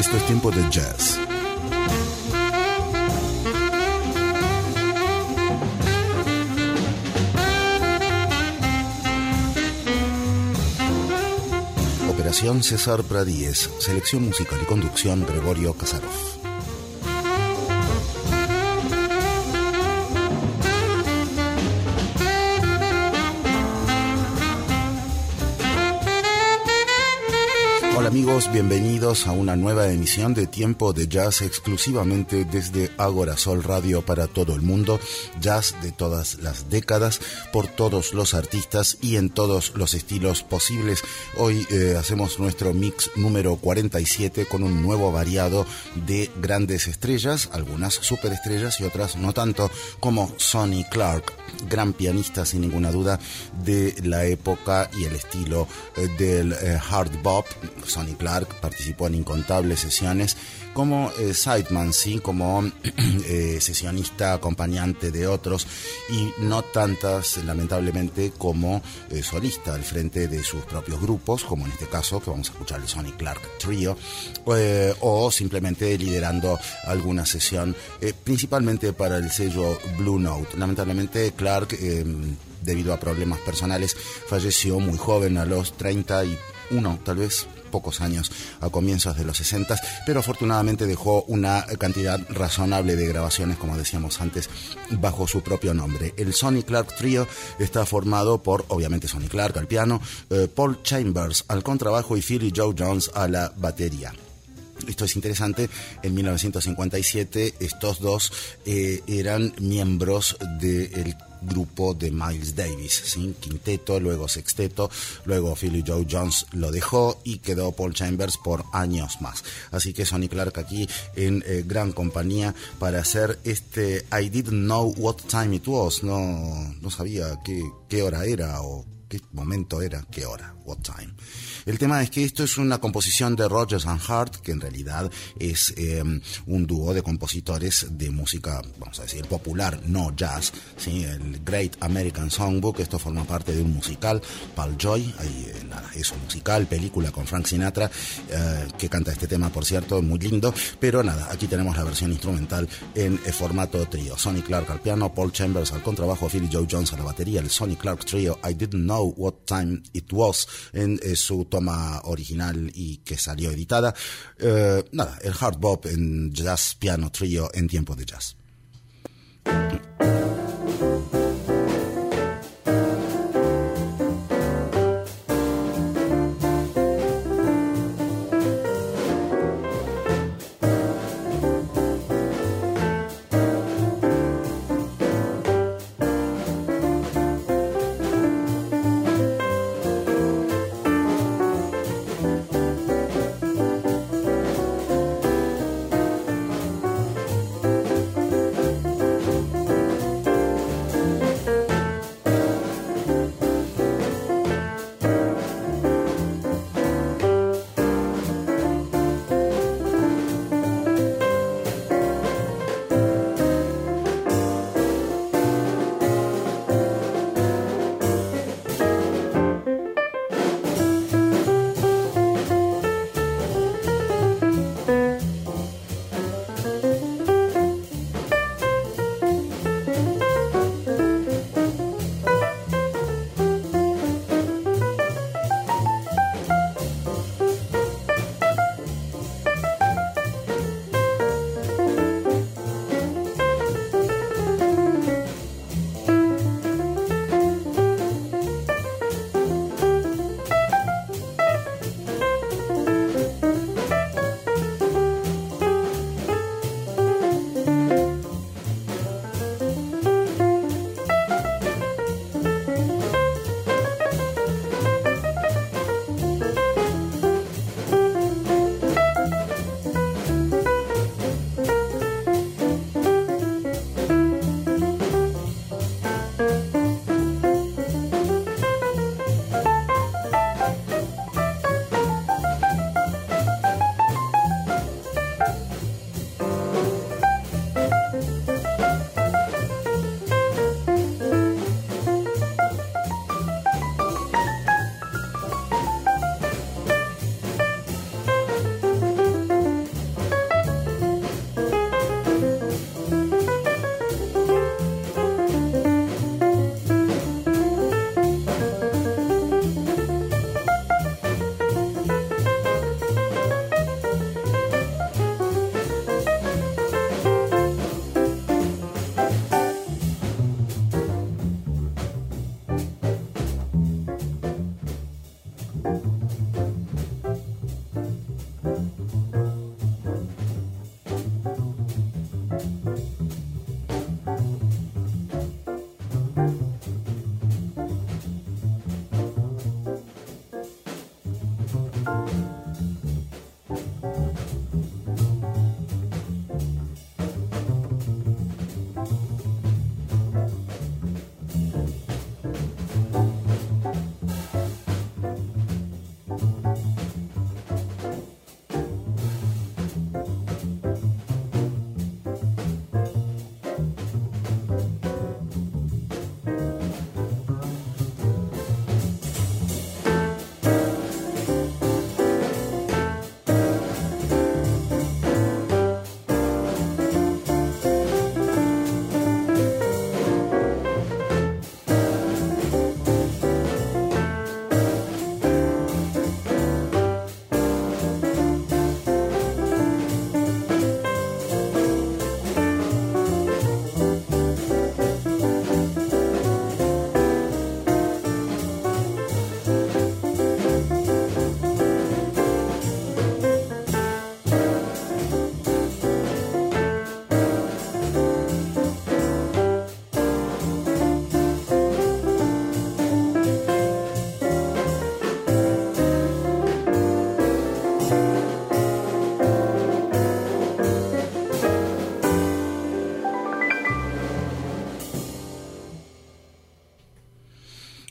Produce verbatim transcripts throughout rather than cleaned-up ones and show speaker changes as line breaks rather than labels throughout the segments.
Esto es Tiempo de Jazz. Operación César Pradíez. Selección musical y conducción Gregorio Kasarov. Hola amigos, bienvenidos a una nueva emisión de Tiempo de Jazz exclusivamente desde Agora Sol Radio para todo el mundo. Jazz de todas las décadas, por todos los artistas y en todos los estilos posibles. Hoy eh, hacemos nuestro mix número cuarenta y siete con un nuevo variado de grandes estrellas, algunas superestrellas y otras no tanto, como Sonny Clark, gran pianista sin ninguna duda de la época y el estilo eh, del eh, hard bop. Sonny Clark participó en incontables sesiones como eh, sideman, sí, como eh, sesionista acompañante de otros y no tantas, lamentablemente, como eh, solista al frente de sus propios grupos, como en este caso que vamos a escuchar el Sonny Clark Trio, eh, o simplemente liderando alguna sesión, eh, principalmente para el sello Blue Note. Lamentablemente, Clark, eh, debido a problemas personales, falleció muy joven, a los treinta y uno, tal vez pocos años, a comienzos de los sesenta, pero afortunadamente dejó una cantidad razonable de grabaciones, como decíamos antes, bajo su propio nombre. El Sonny Clark Trio está formado por, obviamente, Sonny Clark al piano, eh, Paul Chambers al contrabajo y Philly Joe Jones a la batería. Esto es interesante, en mil novecientos cincuenta y siete estos dos eh, eran miembros del grupo de Miles Davis, ¿sí? Quinteto, luego sexteto, luego Philly Joe Jones lo dejó y quedó Paul Chambers por años más. Así que Sonny Clark aquí en eh, gran compañía para hacer este I didn't know what time it was, no, no sabía qué, qué hora era o qué momento era, qué hora, what time. El tema es que esto es una composición de Rodgers and Hart, que en realidad es eh, un dúo de compositores de música, vamos a decir, popular, no jazz, ¿sí? El Great American Songbook. Esto forma parte de un musical, Pal Joy, hay eh, nada, es un musical, película con Frank Sinatra, eh, que canta este tema, por cierto, muy lindo, pero nada, aquí tenemos la versión instrumental en eh, formato trío. Sonny Clark al piano, Paul Chambers al contrabajo, Philly Joe Jones a la batería, el Sonny Clark Trio, I didn't know what time it was, en eh, su toma original y que salió editada. Eh, nada, el hard bop en jazz piano trío en Tiempo de Jazz.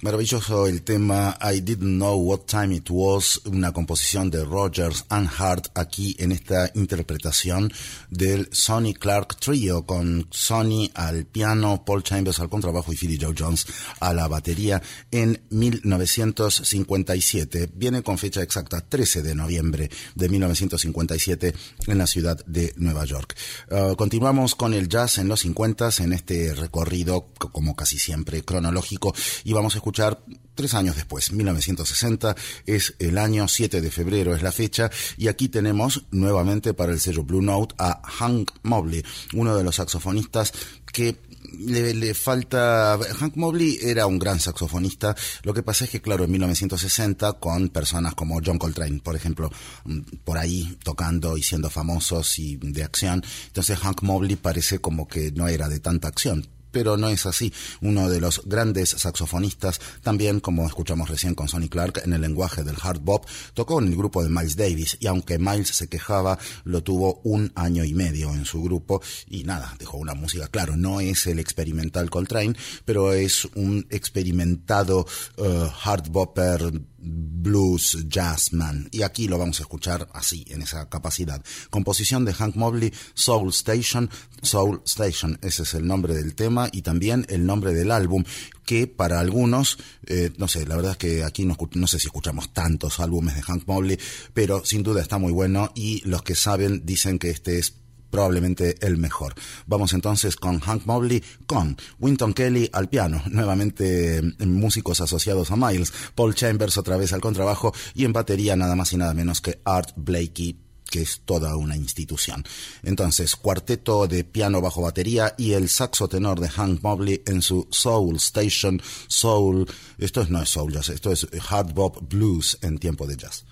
Maravilloso el tema I Didn't Know What Time It Was, una composición de Rodgers and Hart, aquí en esta interpretación del Sonny Clark Trio, con Sonny al piano, Paul Chambers al contrabajo y Philly Joe Jones a la batería en mil novecientos cincuenta y siete. Viene con fecha exacta trece de noviembre de mil novecientos cincuenta y siete en la ciudad de Nueva York. Uh, continuamos con el jazz en los cincuenta en este recorrido, como casi siempre, cronológico, y vamos a escuchar tres años después, mil novecientos sesenta, es el año, siete de febrero es la fecha, y aquí tenemos nuevamente para el sello Blue Note a Hank Mobley, uno de los saxofonistas que le, le falta... Hank Mobley era un gran saxofonista, lo que pasa es que claro, en mil novecientos sesenta, con personas como John Coltrane, por ejemplo, por ahí tocando y siendo famosos y de acción, entonces Hank Mobley parece como que no era de tanta acción. Pero no es así. Uno de los grandes saxofonistas, también como escuchamos recién con Sonny Clark, en el lenguaje del hard bop, tocó en el grupo de Miles Davis, y aunque Miles se quejaba, lo tuvo un año y medio en su grupo, y nada, dejó una música, claro, no es el experimental Coltrane, pero es un experimentado uh, hard bopper, blues, jazzman, y aquí lo vamos a escuchar así, en esa capacidad. Composición de Hank Mobley, Soul Station, Soul Station, ese es el nombre del tema y también el nombre del álbum, que para algunos, eh, no sé, la verdad es que aquí no, no sé si escuchamos tantos álbumes de Hank Mobley, pero sin duda está muy bueno, y los que saben dicen que este es probablemente el mejor. Vamos entonces con Hank Mobley, con Wynton Kelly al piano, nuevamente músicos asociados a Miles, Paul Chambers otra vez al contrabajo, y en batería nada más y nada menos que Art Blakey, que es toda una institución. Entonces, cuarteto de piano bajo batería y el saxo tenor de Hank Mobley en su Soul Station, Soul, esto no es soul jazz, esto es hard bop blues en tiempo de jazz.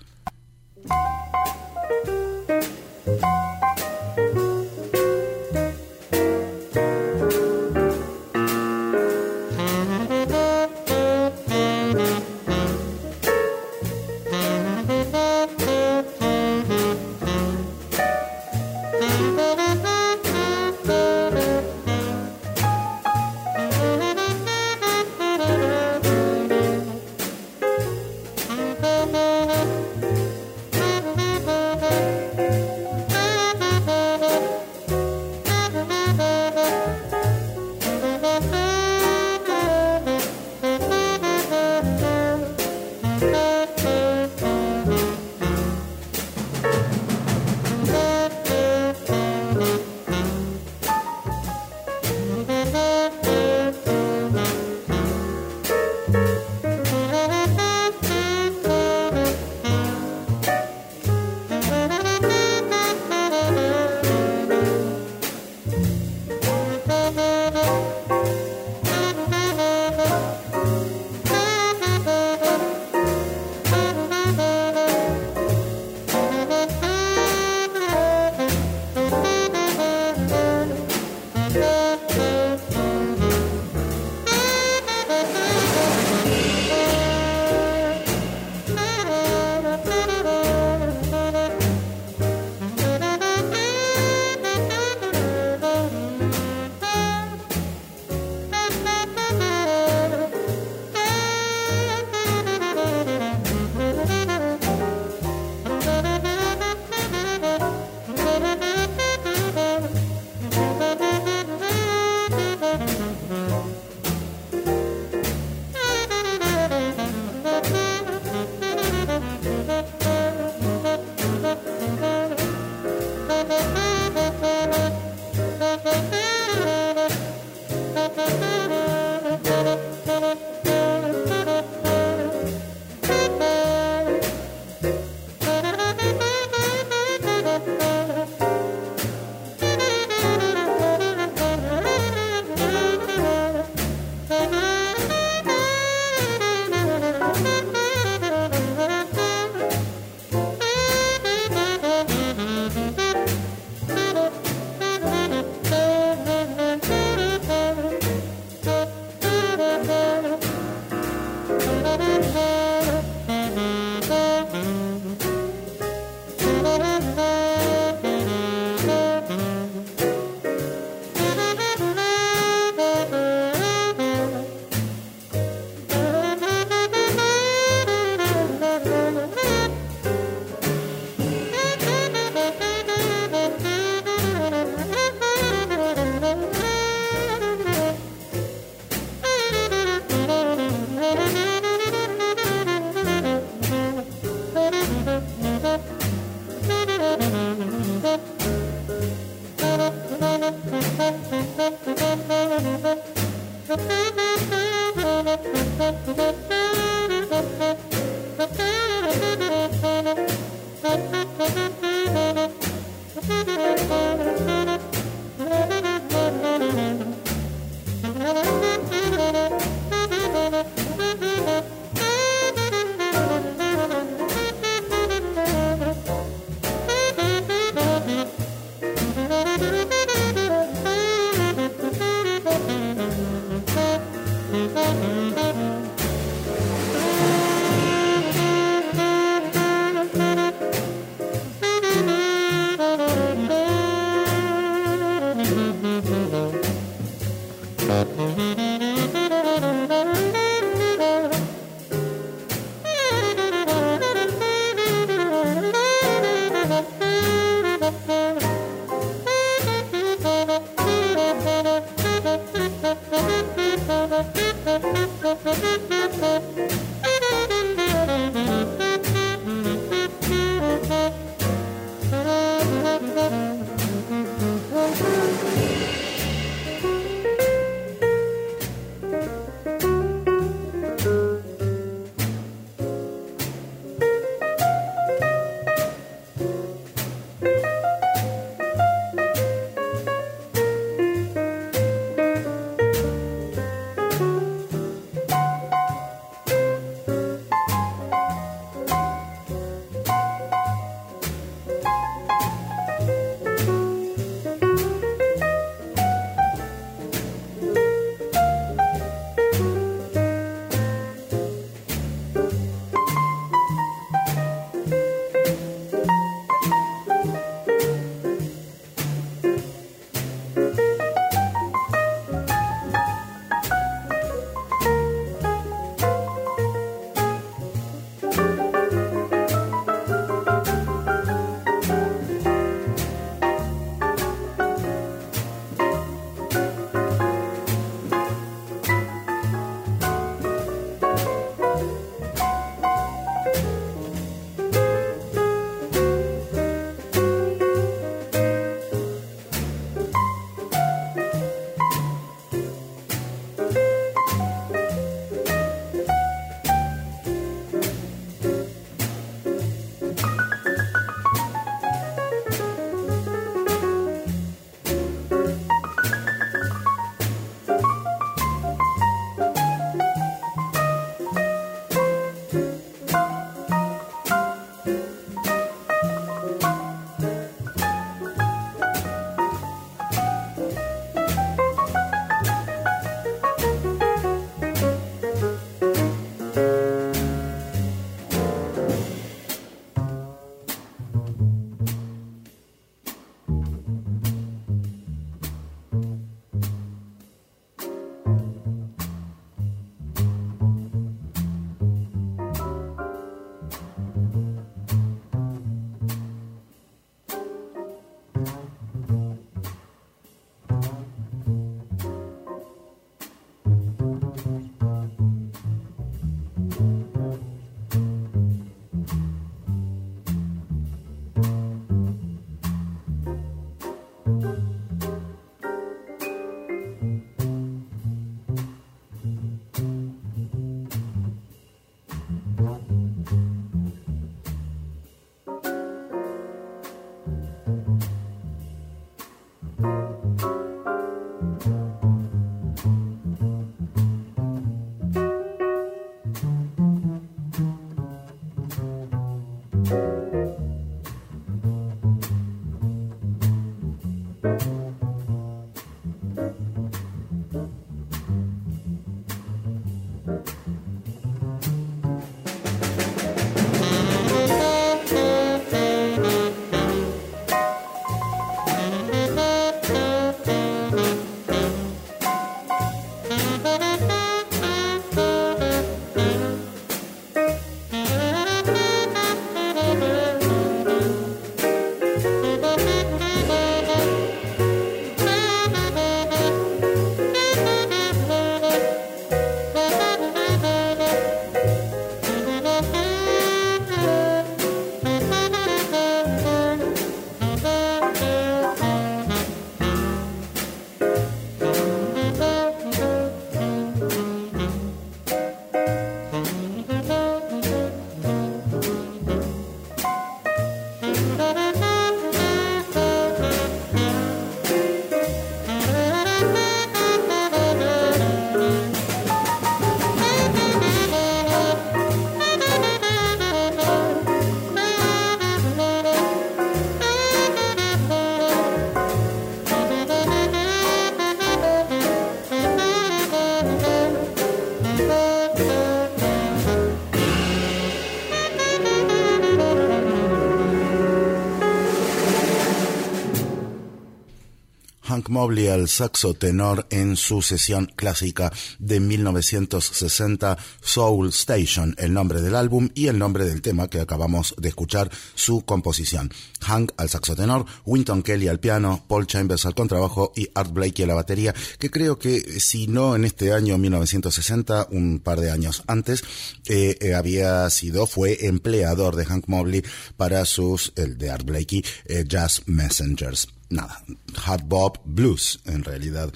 Hank Mobley al saxo tenor en su sesión clásica de mil novecientos sesenta, Soul Station, el nombre del álbum y el nombre del tema que acabamos de escuchar, su composición. Hank al saxo tenor, Wynton Kelly al piano, Paul Chambers al contrabajo y Art Blakey a la batería, que creo que si no en este año mil novecientos sesenta, un par de años antes, eh, eh, había sido, fue empleador de Hank Mobley para sus, el de Art Blakey, eh, Jazz Messengers. Nada, hard bop blues, en realidad,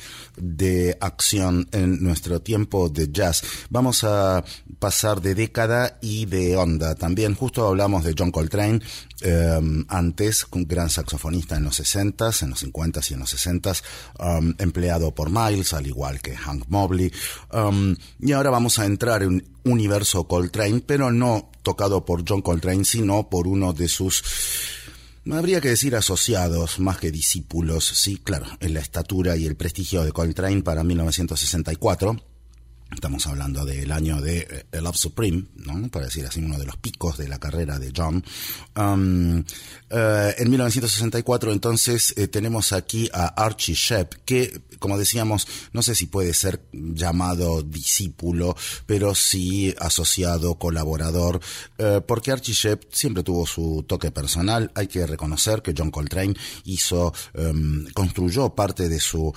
de acción en nuestro tiempo de jazz. Vamos a pasar de década y de onda también. Justo hablamos de John Coltrane, eh, antes, un gran saxofonista en los sesentas, en los cincuentas y en los sesentas, um, empleado por Miles, al igual que Hank Mobley. Um, y ahora vamos a entrar en un universo Coltrane, pero no tocado por John Coltrane, sino por uno de sus... habría que decir asociados más que discípulos, sí, claro, en la estatura y el prestigio de Coltrane para mil novecientos sesenta y cuatro. Estamos hablando del año de eh, Love Supreme, ¿no? Para decir así, uno de los picos de la carrera de John. Um, uh, en mil novecientos sesenta y cuatro, entonces, eh, tenemos aquí a Archie Shepp, que, como decíamos, no sé si puede ser llamado discípulo, pero sí asociado, colaborador, eh, porque Archie Shepp siempre tuvo su toque personal. Hay que reconocer que John Coltrane hizo, um, construyó parte de su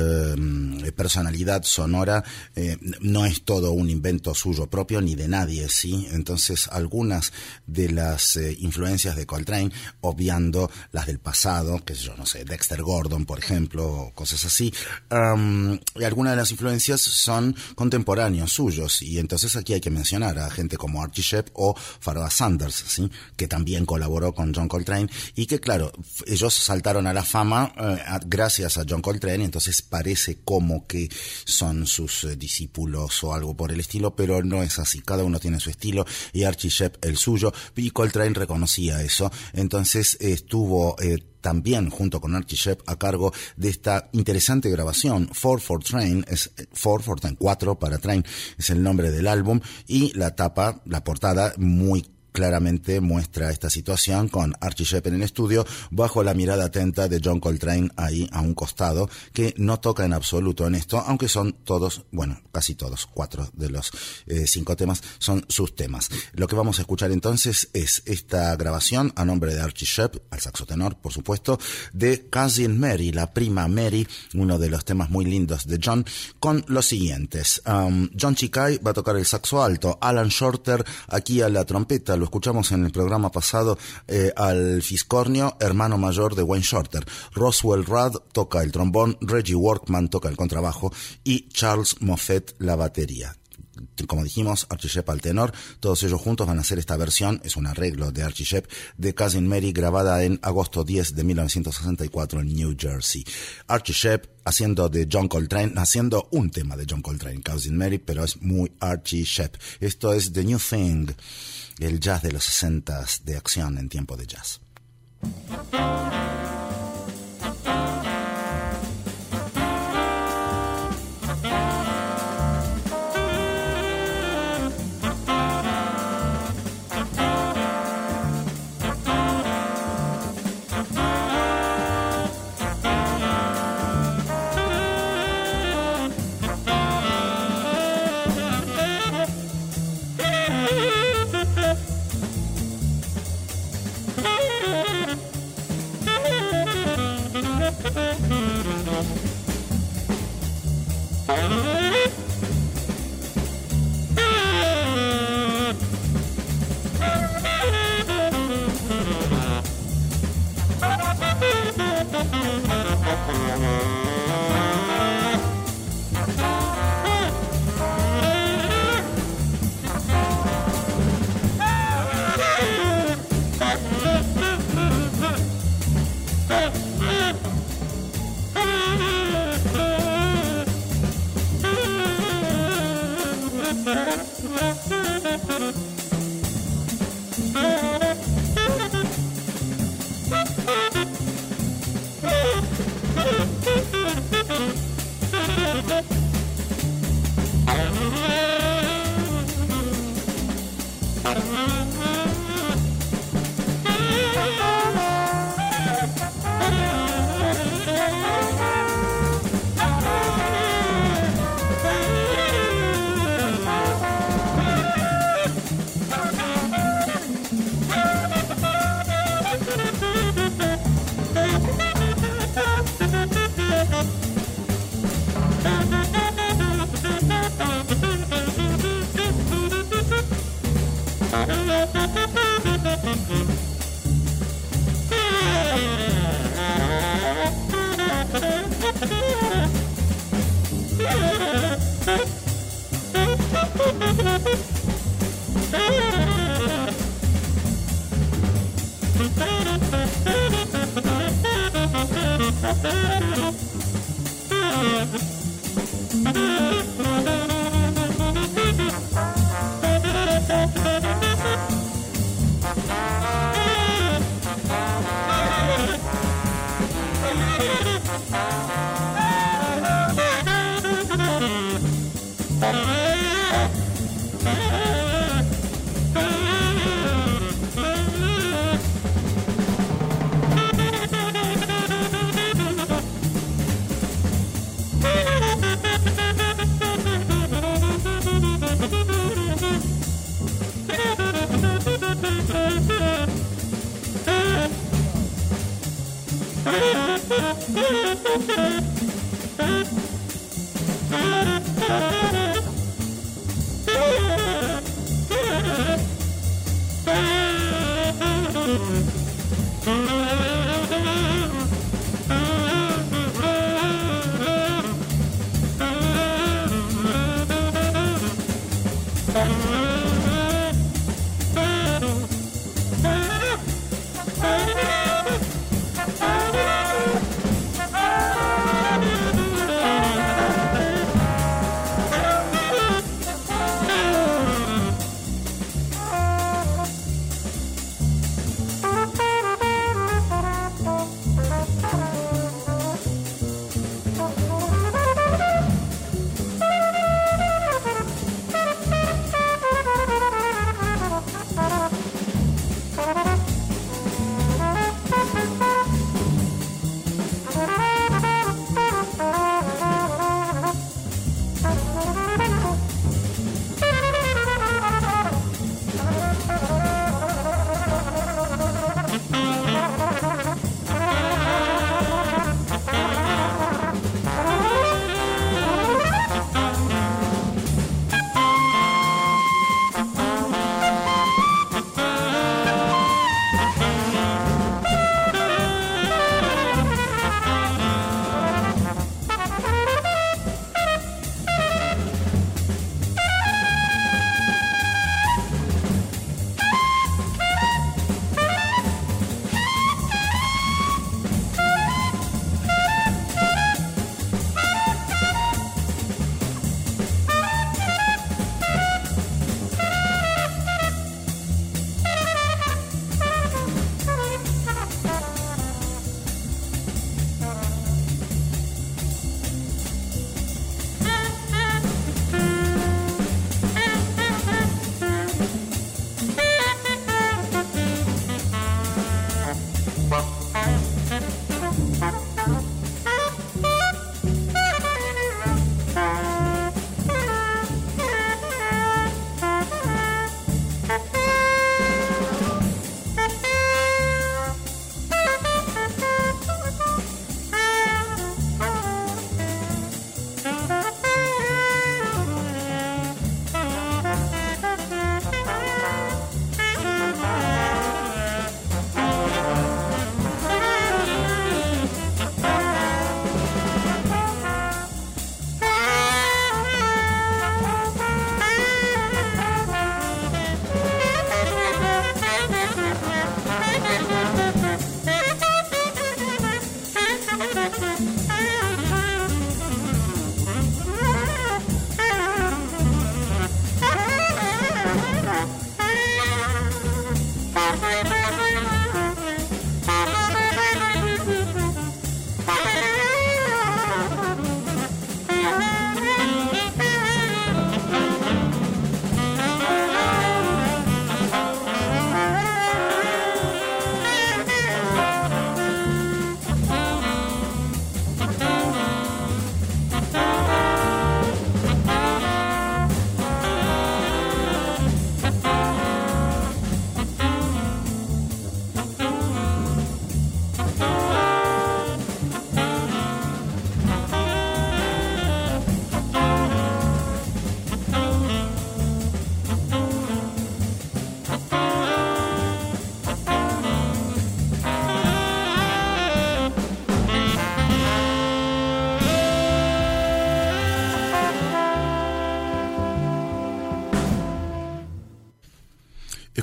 um, personalidad sonora. eh, No es todo un invento suyo propio ni de nadie, ¿sí? Entonces, algunas de las eh, influencias de Coltrane, obviando las del pasado, que yo no sé, Dexter Gordon, por ejemplo, o cosas así, um, y algunas de las influencias son contemporáneos suyos, y entonces aquí hay que mencionar a gente como Archie Shepp o Pharoah Sanders, ¿sí? Que también colaboró con John Coltrane, y que, claro, ellos saltaron a la fama eh, gracias a John Coltrane, entonces parece como que son sus eh, discípulos o algo por el estilo, pero no es así. Cada uno tiene su estilo y Archie Shepp el suyo, y Coltrane reconocía eso. Entonces estuvo eh, también junto con Archie Shepp a cargo de esta interesante grabación. Four for Train, es Four for Train, cuatro para Train, es el nombre del álbum, y la tapa, la portada, muy claramente muestra esta situación con Archie Shepp en el estudio bajo la mirada atenta de John Coltrane ahí a un costado, que no toca en absoluto en esto, aunque son todos, bueno, casi todos, cuatro de los eh, cinco temas son sus temas. Lo que vamos a escuchar entonces es esta grabación a nombre de Archie Shepp, al saxo tenor, por supuesto, de Cousin Mary, la prima Mary, uno de los temas muy lindos de John, con los siguientes. Um, John Chicay va a tocar el saxo alto, Alan Shorter aquí a la trompeta. Lo escuchamos en el programa pasado, eh, al fiscornio, hermano mayor de Wayne Shorter. Roswell Rudd toca el trombón, Reggie Workman toca el contrabajo y Charles Moffett la batería. Como dijimos, Archie Shepp al tenor. Todos ellos juntos van a hacer esta versión, es un arreglo de Archie Shepp, de Cousin Mary, grabada en agosto diez de mil novecientos sesenta y cuatro en New Jersey. Archie Shepp haciendo de John Coltrane, haciendo un tema de John Coltrane, Cousin Mary, pero es muy Archie Shepp. Esto es The New Thing, el jazz de los sesentas de acción en tiempo de jazz.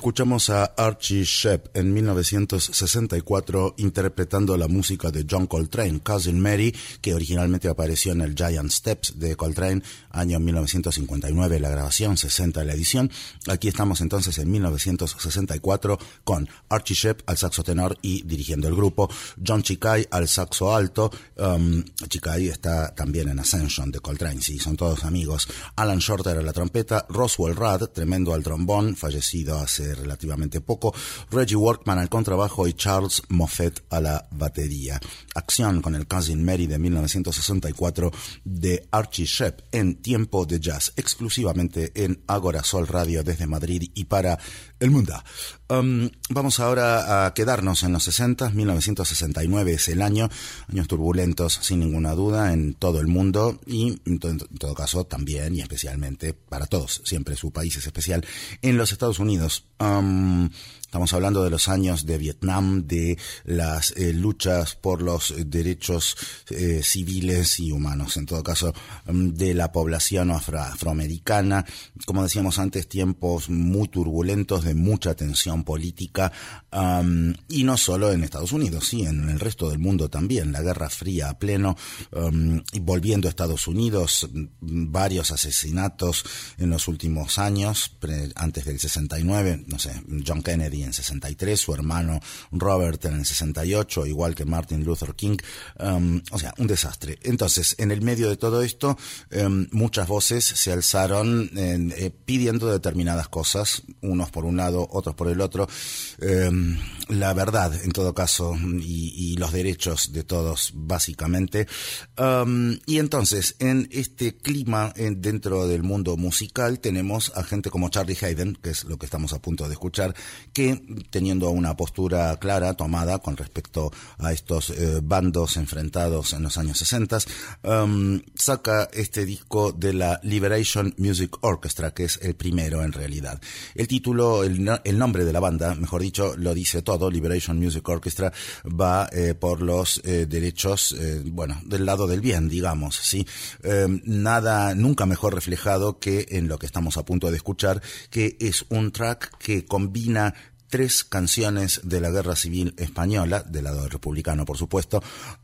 escuchamos a Archie Shepp en mil novecientos sesenta y cuatro interpretando la música de John Coltrane, Cousin Mary, que originalmente apareció en el Giant Steps de Coltrane, año mil novecientos cincuenta y nueve la grabación, sesenta la edición. Aquí estamos entonces en mil novecientos sesenta y cuatro con Archie Shepp al saxo tenor y dirigiendo el grupo, John Chicay al saxo alto. um, Chicay está también en Ascension de Coltrane, sí, son todos amigos. Alan Shorter a la trompeta, Roswell Rudd, tremendo al trombón, fallecido hace relativamente poco, Reggie Workman al contrabajo y Charles Moffett a la batería. Acción con el Cousin Mary de mil novecientos sesenta y cuatro de Archie Shepp en Tiempo de Jazz, exclusivamente en Agora Sol Radio desde Madrid y para el mundo. Um, vamos ahora a quedarnos en los sesenta, mil novecientos sesenta y nueve es el año, años turbulentos sin ninguna duda en todo el mundo y en todo, en todo caso también y especialmente para todos, siempre su país es especial, en los Estados Unidos. Um, Estamos hablando de los años de Vietnam, de las eh, luchas por los derechos eh, civiles y humanos, en todo caso, um, de la población afro afroamericana. Como decíamos antes, tiempos muy turbulentos, de mucha tensión política, um, y no solo en Estados Unidos, sí, en el resto del mundo también. La Guerra Fría a pleno, um, y volviendo a Estados Unidos, varios asesinatos en los últimos años, pre, antes del sesenta y nueve, no sé, John Kennedy en sesenta y tres, su hermano Robert en el sesenta y ocho, igual que Martin Luther King, um, o sea, un desastre. Entonces, en el medio de todo esto, um, muchas voces se alzaron eh, eh, pidiendo determinadas cosas, unos por un lado, otros por el otro, um, la verdad, en todo caso, y, y los derechos de todos, básicamente. Um, y entonces, en este clima, en, dentro del mundo musical, tenemos a gente como Charlie Haden, que es lo que estamos a punto de escuchar, que teniendo una postura clara tomada con respecto a estos eh, bandos enfrentados en los años sesenta, um, saca este disco de la Liberation Music Orchestra, que es el primero en realidad. El título, el, el nombre de la banda, mejor dicho, lo dice todo. Liberation Music Orchestra va eh, por los eh, derechos, eh, bueno, del lado del bien, digamos, ¿sí? Eh, nada, nunca mejor reflejado que en lo que estamos a punto de escuchar, que es un track que combina tres canciones de la Guerra Civil Española, del lado republicano por supuesto,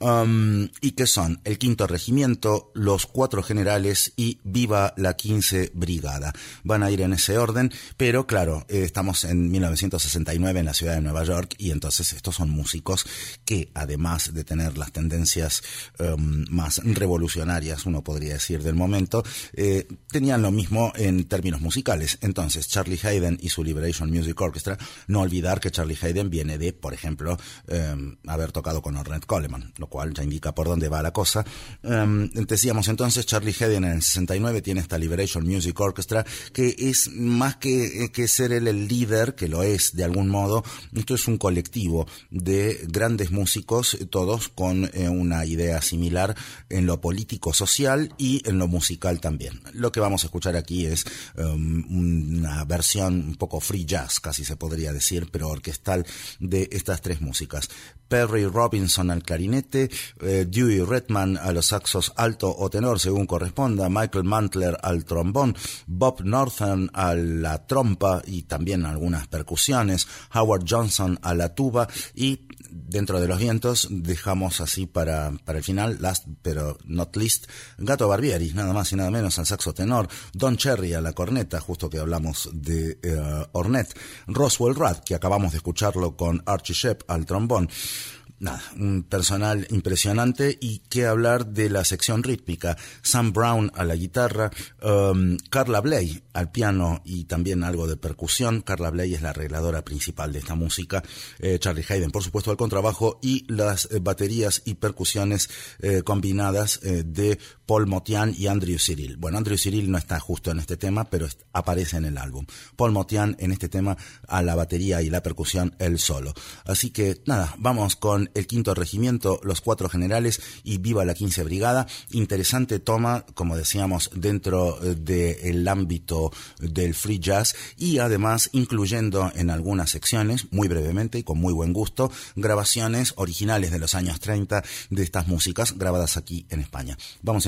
um, y que son El Quinto Regimiento, Los Cuatro Generales y Viva la Quince Brigada. Van a ir en ese orden, pero claro, eh, estamos en mil novecientos sesenta y nueve en la ciudad de Nueva York y entonces estos son músicos que además de tener las tendencias um, más revolucionarias, uno podría decir, del momento, eh, tenían lo mismo en términos musicales. Entonces Charlie Haden y su Liberation Music Orchestra. No olvidar que Charlie Haden viene de, por ejemplo, eh, haber tocado con Ornette Coleman, lo cual ya indica por dónde va la cosa. Eh, decíamos entonces, Charlie Haden en el sesenta y nueve tiene esta Liberation Music Orchestra, que es más que, que ser él el líder, que lo es de algún modo. Esto es un colectivo de grandes músicos, todos con eh, una idea similar en lo político-social y en lo musical también. Lo que vamos a escuchar aquí es um, una versión un poco free jazz, casi se podría decir, pero orquestal, de estas tres músicas. Perry Robinson al clarinete, eh, Dewey Redman a los saxos alto o tenor según corresponda, Michael Mantler al trombón, Bob Northern a la trompa y también algunas percusiones, Howard Johnson a la tuba y dentro de los vientos dejamos así para, para el final, last pero not least, Gato Barbieri, nada más y nada menos al saxo tenor, Don Cherry a la corneta, justo que hablamos de uh, Ornette, Roswell Rudd, que acabamos de escucharlo con Archie Shepp al trombón. Nada, un personal impresionante y qué hablar de la sección rítmica. Sam Brown a la guitarra, um, Carla Bley al piano y también algo de percusión. Carla Bley es la arregladora principal de esta música. Eh, Charlie Haden, por supuesto, al contrabajo y las eh, baterías y percusiones eh, combinadas eh, de Paul Motian y Andrew Cyril. Bueno, Andrew Cyril no está justo en este tema, pero aparece en el álbum. Paul Motian en este tema a la batería y la percusión, él solo. Así que nada, vamos con El Quinto Regimiento, Los Cuatro Generales y Viva la Quince Brigada. Interesante toma, como decíamos, dentro del ámbito del free jazz y además incluyendo en algunas secciones, muy brevemente y con muy buen gusto, grabaciones originales de los años treinta de estas músicas grabadas aquí en España. Vamos entonces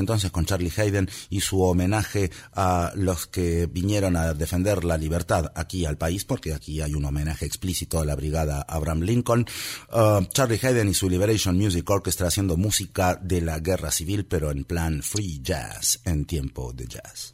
entonces con Charlie Haden y su homenaje a los que vinieron a defender la libertad aquí al país, porque aquí hay un homenaje explícito a la brigada Abraham Lincoln. Uh, Charlie Haden y su Liberation Music Orchestra haciendo música de la guerra civil, pero en plan free jazz, en tiempo de jazz.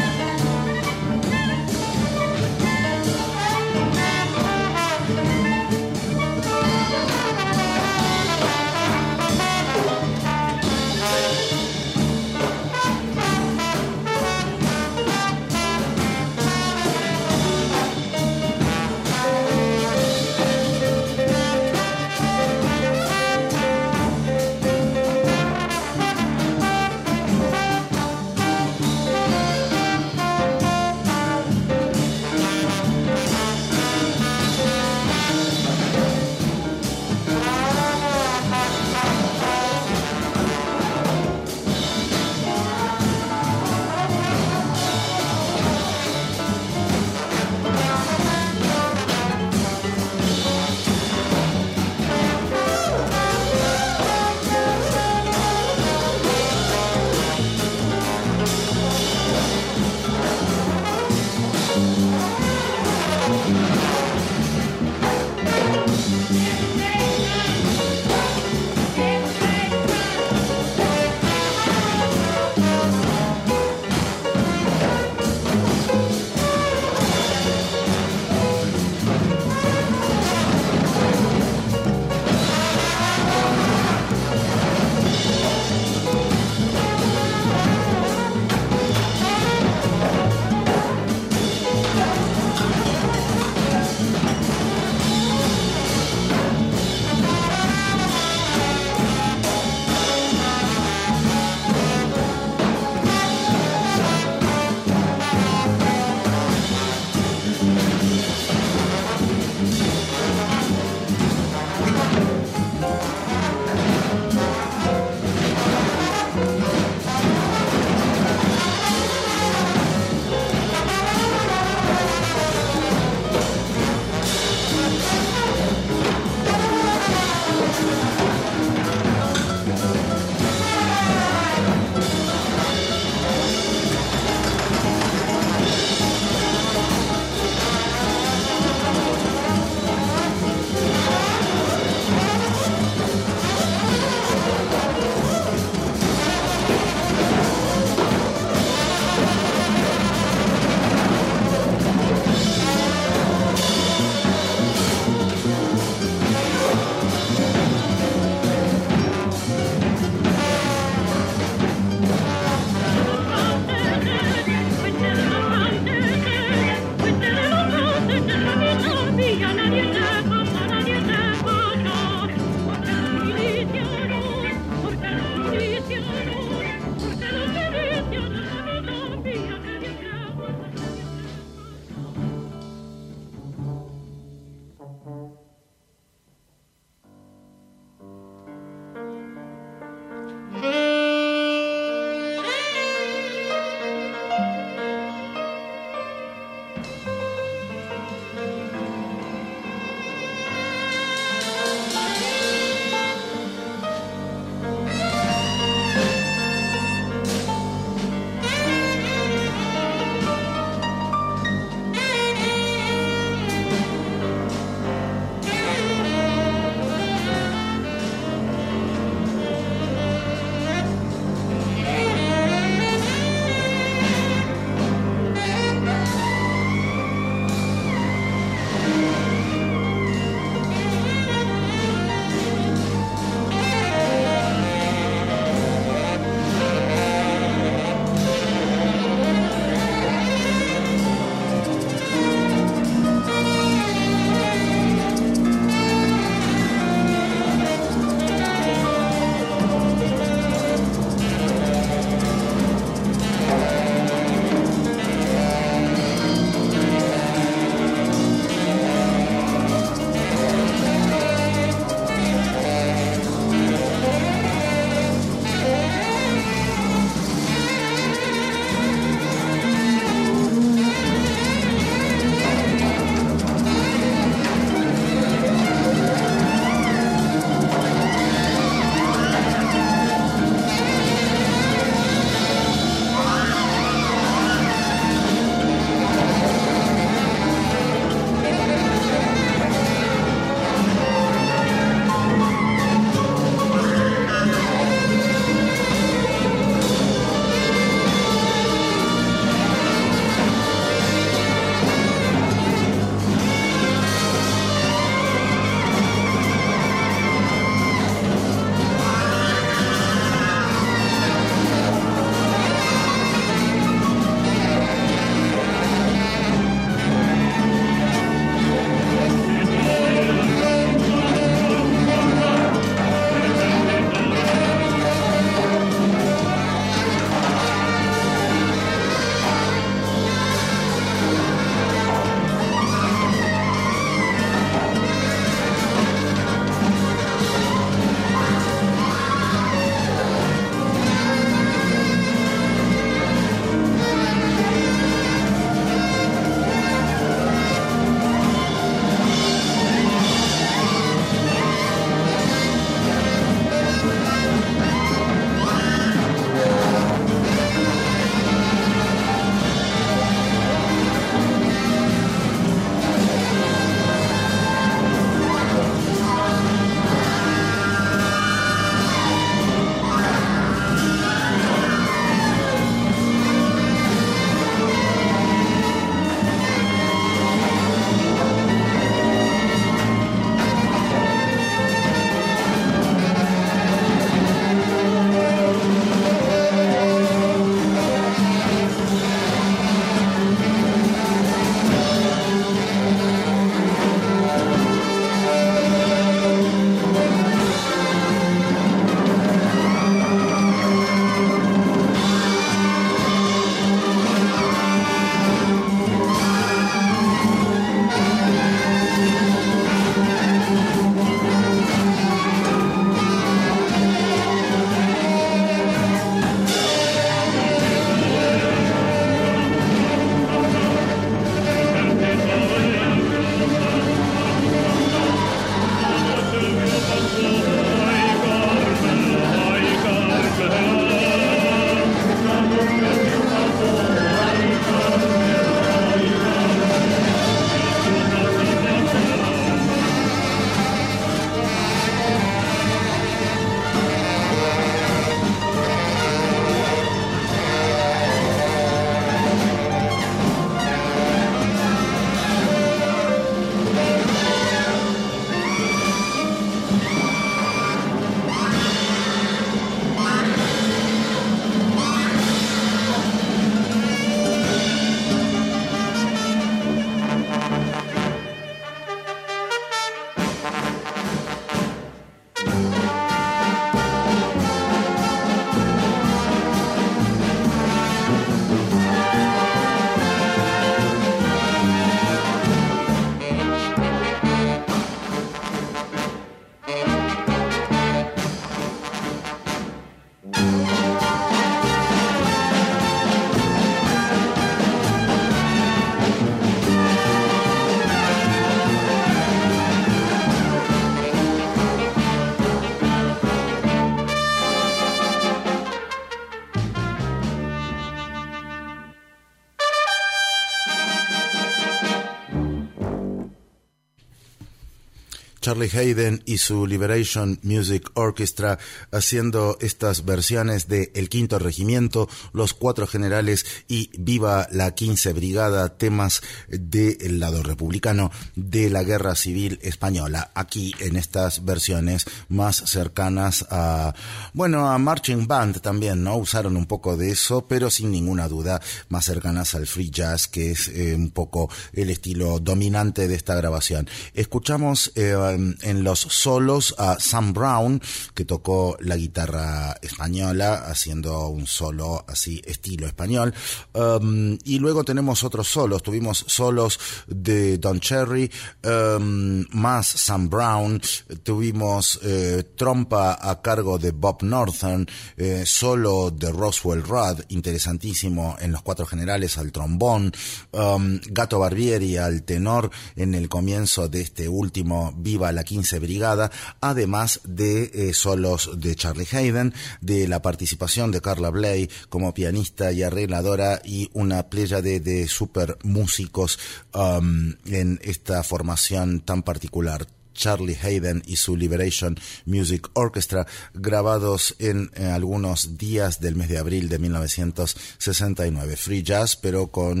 Charlie Haydn y su Liberation Music Orchestra haciendo estas versiones de El Quinto Regimiento, Los Cuatro Generales y Viva la Quince Brigada, temas del lado republicano de la Guerra Civil Española, aquí en estas versiones más cercanas a, bueno, a Marching Band también, ¿no? Usaron un poco de eso, pero sin ninguna duda más cercanas al free jazz, que es eh, un poco el estilo dominante de esta grabación. Escuchamos eh, en los solos a Sam Brown, que tocó la guitarra española, haciendo un solo así estilo español, um, y luego tenemos otros solos, tuvimos solos de Don Cherry, um, más Sam Brown, tuvimos eh, trompa a cargo de Bob Northern, eh, solo de Roswell Rudd, interesantísimo en Los Cuatro Generales al trombón, um, Gato Barbieri al tenor en el comienzo de este último Viva la Quince Brigada, además de eh, solos de Charlie Haydn, de la participación de Carla Bley como pianista y arregladora y una pléyade de super músicos um, en esta formación tan particular. Charlie Haydn y su Liberation Music Orchestra, grabados en, en algunos días del mes de abril de mil novecientos sesenta y nueve. Free jazz, pero con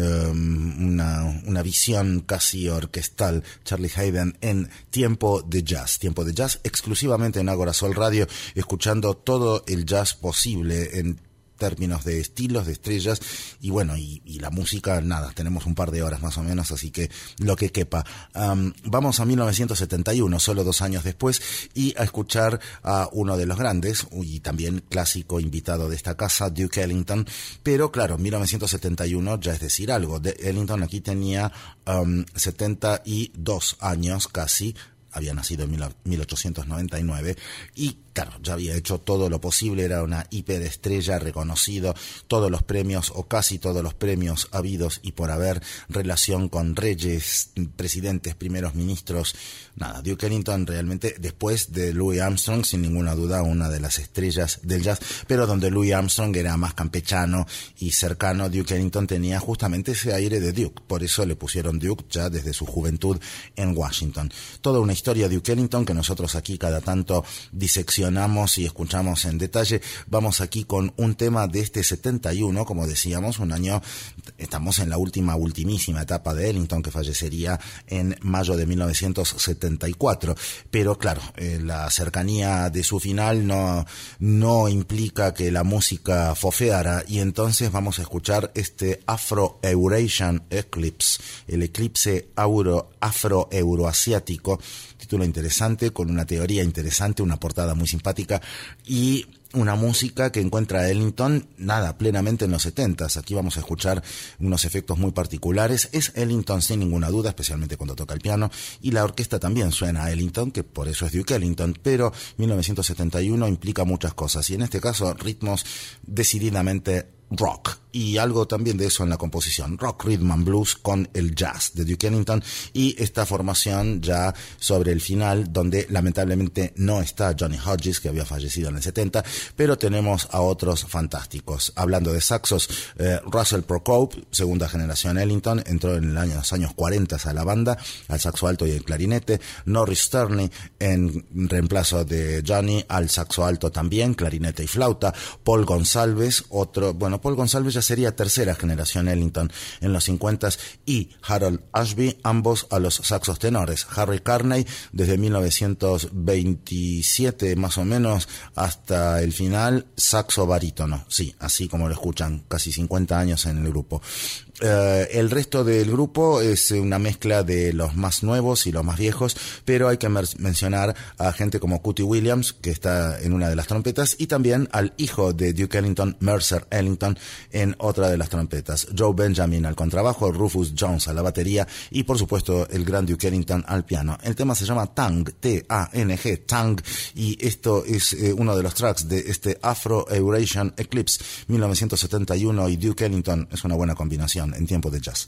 um, una, una visión casi orquestal. Charlie Haydn en Tiempo de Jazz. Tiempo de Jazz exclusivamente en Agora Sol Radio, escuchando todo el jazz posible en términos de estilos, de estrellas, y bueno, y, y la música, nada, tenemos un par de horas más o menos, así que lo que quepa. Um, vamos a mil novecientos setenta y uno, solo dos años después, y a escuchar a uno de los grandes, y también clásico invitado de esta casa, Duke Ellington, pero claro, mil novecientos setenta y uno ya es decir algo. De Ellington aquí tenía um, setenta y dos años casi, había nacido en mil ochocientos noventa y nueve y claro, ya había hecho todo lo posible, era una hiperestrella, reconocido, todos los premios o casi todos los premios habidos y por haber, relación con reyes, presidentes, primeros ministros, nada. Duke Ellington realmente, después de Louis Armstrong, sin ninguna duda una de las estrellas del jazz, pero donde Louis Armstrong era más campechano y cercano, Duke Ellington tenía justamente ese aire de Duke, por eso le pusieron Duke ya desde su juventud en Washington. Toda una historia de Duke Ellington que nosotros aquí cada tanto diseccionamos y escuchamos en detalle. Vamos aquí con un tema de este setenta y uno, como decíamos, un año, estamos en la última, ultimísima etapa de Ellington, que fallecería en mayo de mil novecientos setenta y cuatro, pero claro, eh, la cercanía de su final no, no implica que la música fofeara, y entonces vamos a escuchar este Afro-Eurasian Eclipse, el eclipse euro, afro-euroasiático, título interesante, con una teoría interesante, una portada muy simpática y una música que encuentra a Ellington, nada, plenamente en los setentas. Aquí vamos a escuchar unos efectos muy particulares. Es Ellington sin ninguna duda, especialmente cuando toca el piano, y la orquesta también suena a Ellington, que por eso es Duke Ellington, pero mil novecientos setenta y uno implica muchas cosas, y en este caso ritmos decididamente rock, y algo también de eso en la composición, rock, rhythm and blues con el jazz de Duke Ellington, y esta formación ya sobre el final, donde lamentablemente no está Johnny Hodges, que había fallecido en el setenta, pero tenemos a otros fantásticos. Hablando de saxos, eh, Russell Procope, segunda generación Ellington, entró en el año, los años cuarenta a la banda, al saxo alto y el clarinete. Norris Sterney en reemplazo de Johnny, al saxo alto también, clarinete y flauta. Paul Gonsalves, otro, bueno, Paul Gonsalves ya sería tercera generación Ellington en los cincuenta, y Harold Ashby, ambos a los saxos tenores. Harry Carney desde mil novecientos veintisiete más o menos hasta el final, saxo barítono, sí, así como lo escuchan, casi cincuenta años en el grupo. Uh, el resto del grupo es una mezcla de los más nuevos y los más viejos, pero hay que mer- mencionar a gente como Cootie Williams, que está en una de las trompetas, y también al hijo de Duke Ellington, Mercer Ellington, en otra de las trompetas. Joe Benjamin al contrabajo, Rufus Jones a la batería y por supuesto el gran Duke Ellington al piano. El tema se llama Tang, T A N G, Tang, y esto es eh, uno de los tracks de este Afro-Eurasian Eclipse mil novecientos setenta y uno, y Duke Ellington es una buena combinación en tiempo de jazz.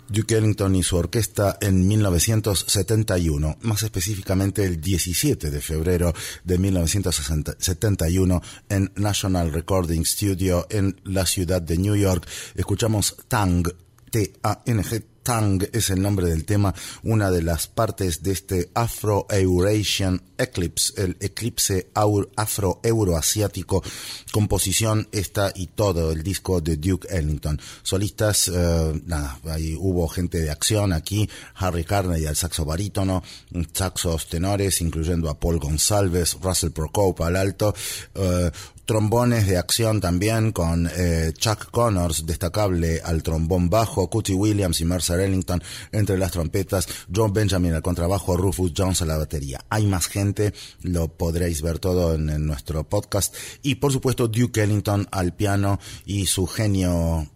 Duke Ellington y su orquesta en mil novecientos setenta y uno, más específicamente el diecisiete de febrero de mil novecientos setenta y uno en National Recording Studio en la ciudad de New York. Escuchamos Tang, T A N G. Tang es el nombre del tema, una de las partes de este Afro-Eurasian Eclipse, el eclipse afro-euroasiático, composición esta y todo el disco de Duke Ellington. Solistas, eh, nada, ahí hubo gente de acción aquí, Harry Carney al saxo barítono, saxos tenores, incluyendo a Paul Gonsalves, Russell Procope al alto, eh, trombones de acción también con eh, Chuck Connors, destacable al trombón bajo, Cootie Williams y Mercer Ellington entre las trompetas, John Benjamin al contrabajo, Rufus Jones a la batería. Hay más gente, lo podréis ver todo en, en nuestro podcast. Y por supuesto Duke Ellington al piano y su genio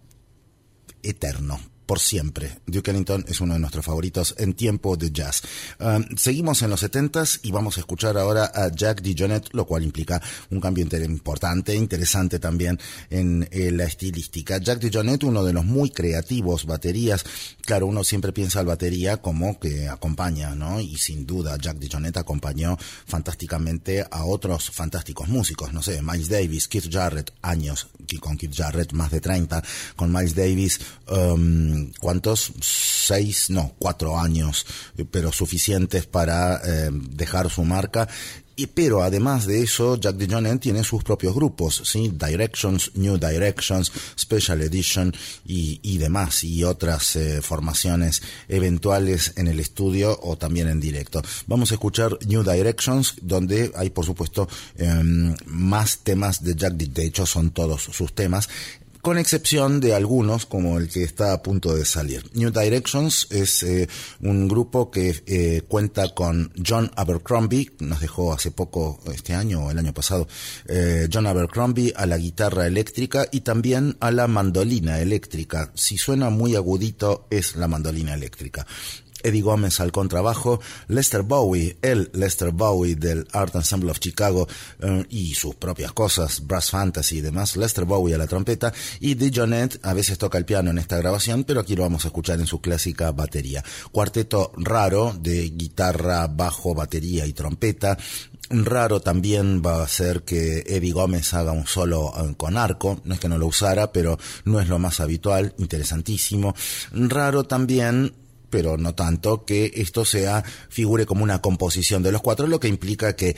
eterno. Por siempre. Duke Ellington es uno de nuestros favoritos en tiempo de jazz. Um, seguimos en los setentas y vamos a escuchar ahora a Jack DeJohnette, lo cual implica un cambio inter- importante, interesante también en eh, la estilística. Jack DeJohnette, uno de los muy creativos baterías. Claro, uno siempre piensa al batería como que acompaña, ¿no? Y sin duda Jack DeJohnette acompañó fantásticamente a otros fantásticos músicos. No sé, Miles Davis, Keith Jarrett, años, y con Keith Jarrett más de treinta, con Miles Davis, um, ¿cuántos? Seis, no, cuatro años, pero suficientes para eh, dejar su marca. Y, pero además de eso, Jack DeJohnette tiene sus propios grupos, ¿sí? Directions, New Directions, Special Edition y, y demás, y otras eh, formaciones eventuales en el estudio o también en directo. Vamos a escuchar New Directions, donde hay, por supuesto, eh, más temas de Jack. De hecho, son todos sus temas, con excepción de algunos como el que está a punto de salir. New Directions es eh, un grupo que eh, cuenta con John Abercrombie, nos dejó hace poco, este año o el año pasado, eh, John Abercrombie a la guitarra eléctrica y también a la mandolina eléctrica. Si suena muy agudito, es la mandolina eléctrica. Eddie Gómez al contrabajo, Lester Bowie, el Lester Bowie del Art Ensemble of Chicago eh, y sus propias cosas, Brass Fantasy y demás, Lester Bowie a la trompeta, y DeJohnette a veces toca el piano en esta grabación, pero aquí lo vamos a escuchar en su clásica batería. Cuarteto raro de guitarra, bajo, batería y trompeta. Raro también va a ser que Eddie Gómez haga un solo con arco, no es que no lo usara, pero no es lo más habitual, interesantísimo. Raro también, pero no tanto, que esto sea, figure como una composición de los cuatro, lo que implica que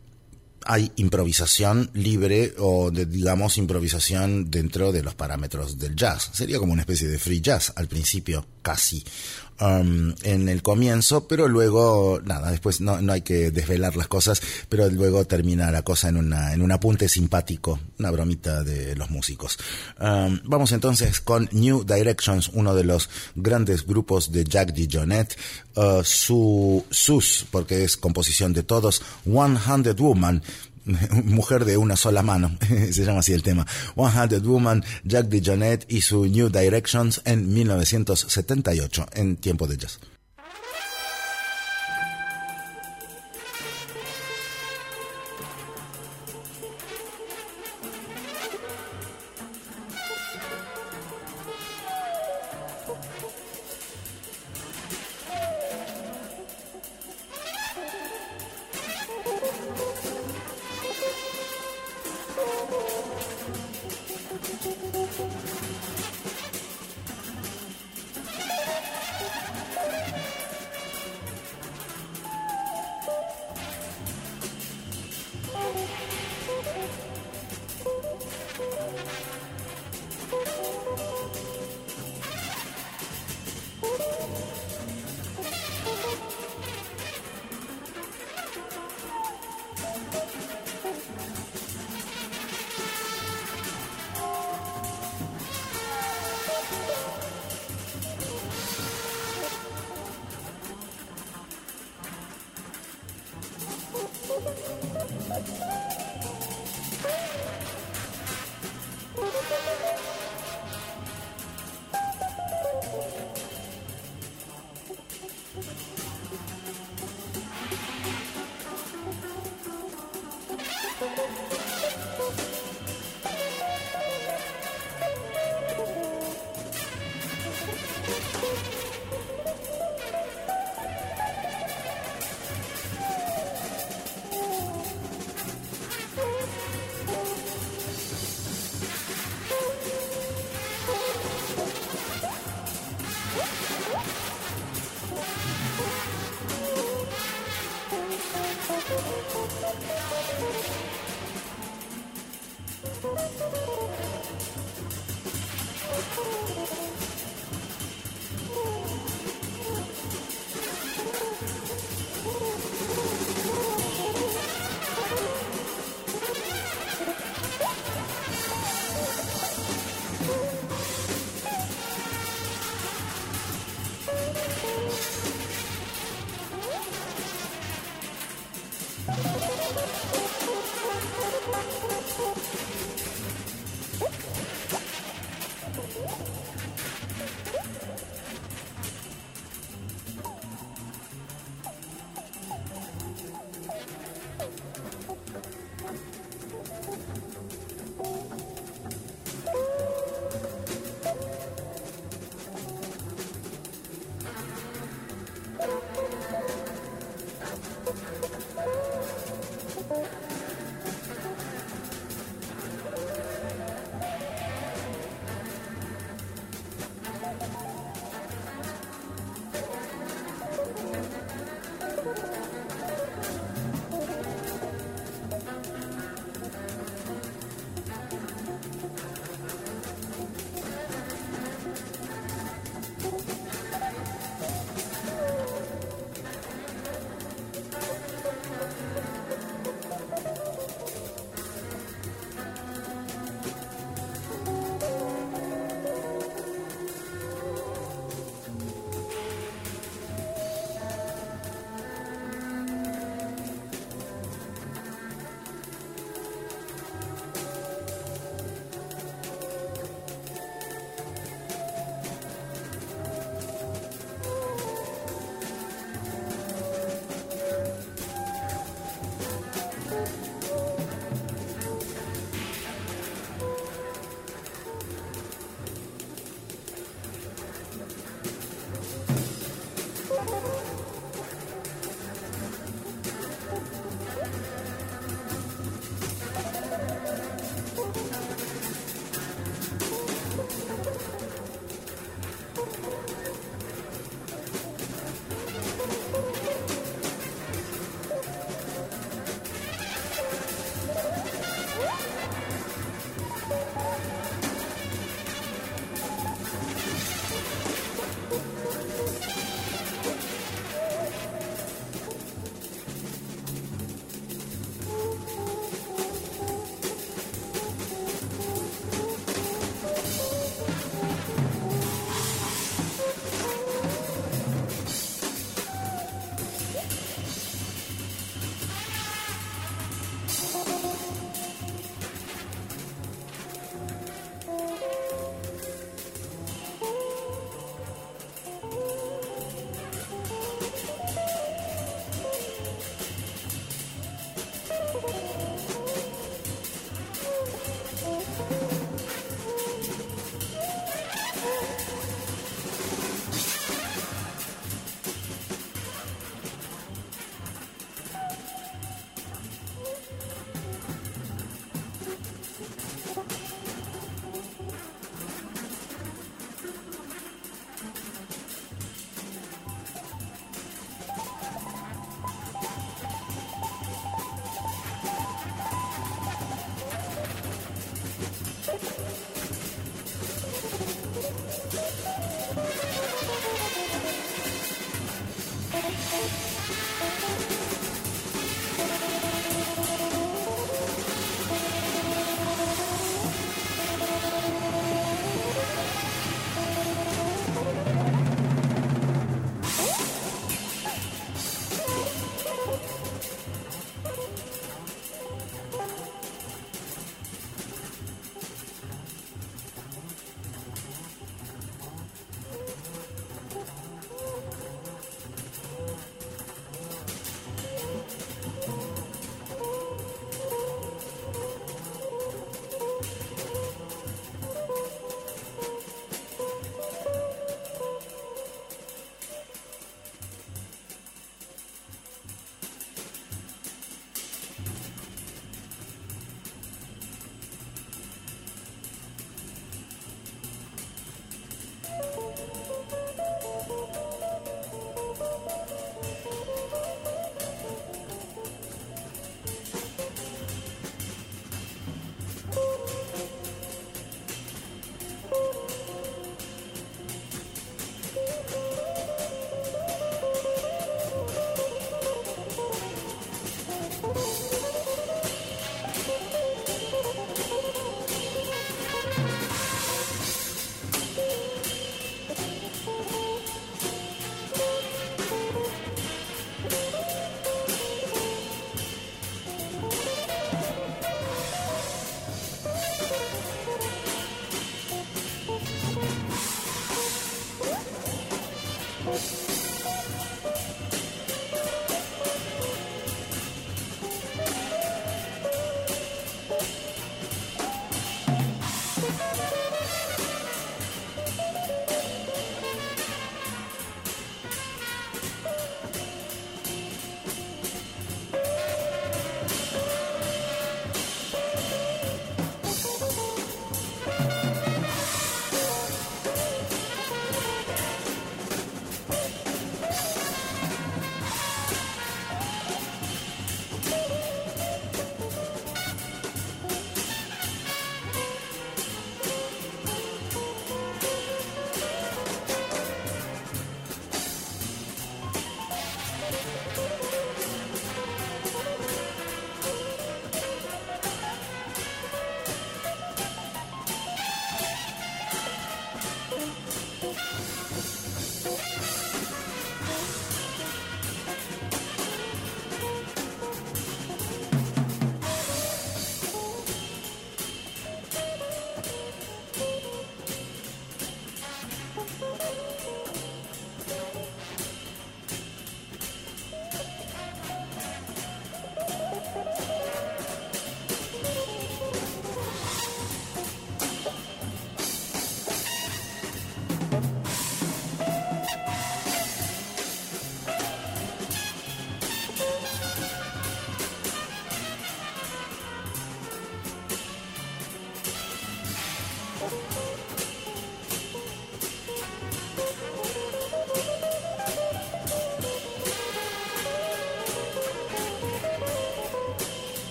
hay improvisación libre o de, digamos improvisación dentro de los parámetros del jazz. Sería como una especie de free jazz al principio, casi. Um, en el comienzo, pero luego nada, después no, no hay que desvelar las cosas, pero luego termina la cosa en una en un apunte simpático, una bromita de los músicos. Um, vamos entonces con New Directions, uno de los grandes grupos de Jack DeJohnette, uh, su sus, porque es composición de todos, One Handed Woman, mujer de una sola mano, se llama así el tema. One Handed Woman, Jack DeJohnette y su New Directions en mil novecientos setenta y ocho, en tiempo de jazz.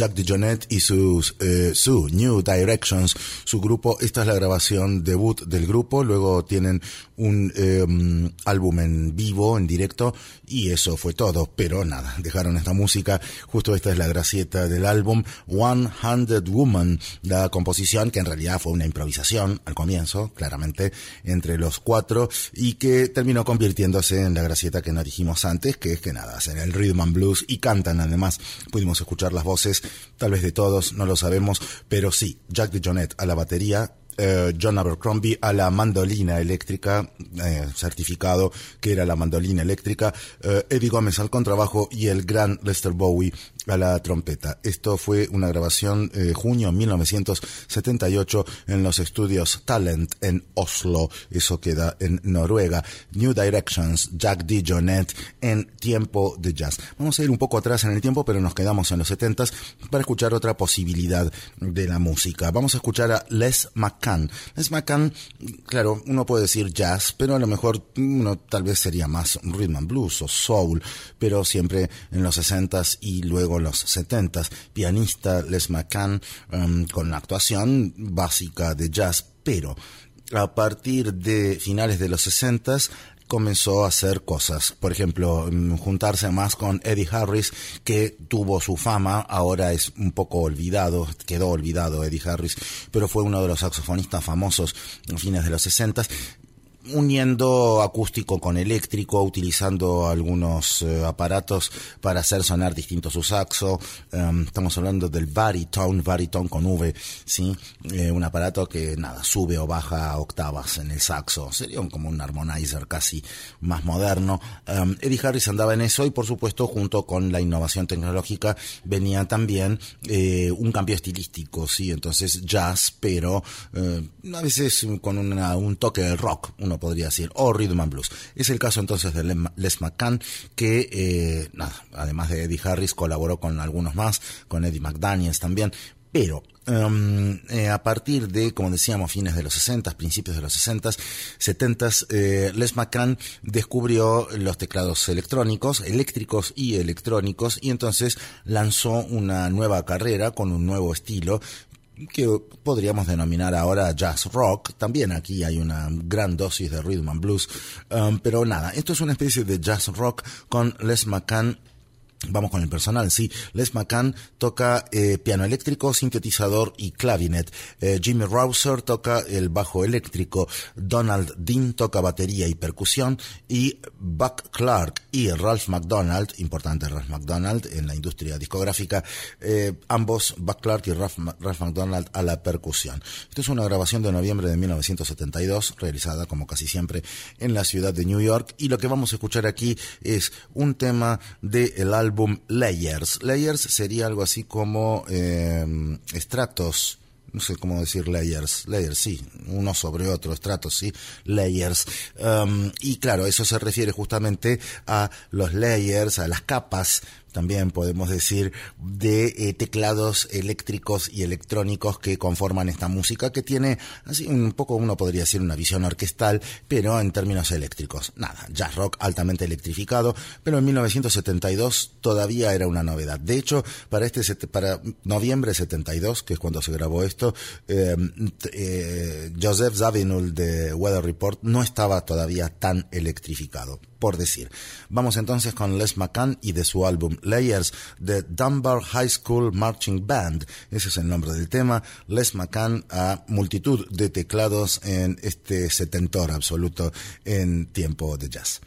Jack DeJohnette y sus, eh, su New Directions, su grupo. Esta es la grabación debut del grupo, luego tienen un eh, álbum en vivo, en directo, y eso fue todo, pero nada, dejaron esta música. Justo esta es la gracieta del álbum, One Hundred Woman, la composición que en realidad fue una improvisación al comienzo, claramente, entre los cuatro, y que terminó convirtiéndose en la gracieta que nos dijimos antes, que es que nada, hacen el rhythm and blues y cantan además. Pudimos escuchar las voces, tal vez de todos, no lo sabemos, pero sí, Jack DeJohnette a la batería, Uh, John Abercrombie a la mandolina eléctrica, eh, certificado que era la mandolina eléctrica, uh, Eddie Gómez al contrabajo y el gran Lester Bowie a la trompeta. Esto fue una grabación eh, junio mil novecientos setenta y ocho en los estudios Talent en Oslo, eso queda en Noruega. New Directions, Jack DeJohnette en Tiempo de Jazz. Vamos a ir un poco atrás en el tiempo, pero nos quedamos en los setentas para escuchar otra posibilidad de la música. Vamos a escuchar a Les McCann. Les McCann, claro, uno puede decir jazz, pero a lo mejor uno tal vez sería más rhythm and blues o soul, pero siempre en los sesentas y luego en los setentas. Pianista Les McCann, um, con la actuación básica de jazz, pero a partir de finales de los sesentas comenzó a hacer cosas, por ejemplo, juntarse más con Eddie Harris, que tuvo su fama, ahora es un poco olvidado, quedó olvidado Eddie Harris, pero fue uno de los saxofonistas famosos a fines de los sesentas, uniendo acústico con eléctrico, utilizando algunos eh, aparatos para hacer sonar distinto su saxo. Um, estamos hablando del baritone, baritone con V, ¿sí? Eh, un aparato que, nada, sube o baja octavas en el saxo. Sería un, como un harmonizer casi más moderno. Um, Eddie Harris andaba en eso y, por supuesto, junto con la innovación tecnológica venía también eh, un cambio estilístico, ¿sí? Entonces, jazz, pero eh, a veces con una, un toque de rock, uno podría decir, o rhythm and blues. Es el caso entonces de Les McCann, que eh, nada, además de Eddie Harris, colaboró con algunos más, con Eddie McDaniels también, pero um, eh, a partir de, como decíamos, fines de los sesentas, principios de los sesentas, setentas, eh, Les McCann descubrió los teclados electrónicos, eléctricos y electrónicos, y entonces lanzó una nueva carrera con un nuevo estilo que podríamos denominar ahora jazz rock. También aquí hay una gran dosis de rhythm and blues, um, pero nada, esto es una especie de jazz rock con Les McCann. Vamos con el personal, sí. Les McCann toca eh, piano eléctrico, sintetizador y clavinet. Eh, Jimmy Rouser toca el bajo eléctrico. Donald Dean toca batería y percusión. Y Buck Clark y Ralph McDonald, importante Ralph McDonald en la industria discográfica, eh, ambos, Buck Clark y Ralph, Ralph McDonald, a la percusión. Esto es una grabación de noviembre de mil novecientos setenta y dos, realizada como casi siempre en la ciudad de New York. Y lo que vamos a escuchar aquí es un tema del álbum álbum Layers. Layers sería algo así como eh, estratos, no sé cómo decir layers, layers, sí, uno sobre otro, estratos, sí, layers. Um, y claro, eso se refiere justamente a los layers, a las capas, también podemos decir, de eh, teclados eléctricos y electrónicos que conforman esta música, que tiene así un poco, uno podría decir, una visión orquestal, pero en términos eléctricos. Nada, jazz rock altamente electrificado, pero en mil novecientos setenta y dos todavía era una novedad. De hecho, para este para noviembre setenta y dos, que es cuando se grabó esto, eh, eh, Joseph Zawinul de Weather Report no estaba todavía tan electrificado, por decir. Vamos entonces con Les McCann y de su álbum Layers, de Dunbar High School Marching Band. Ese es el nombre del tema. Les McCann a multitud de teclados en este setentor absoluto en Tiempo de Jazz.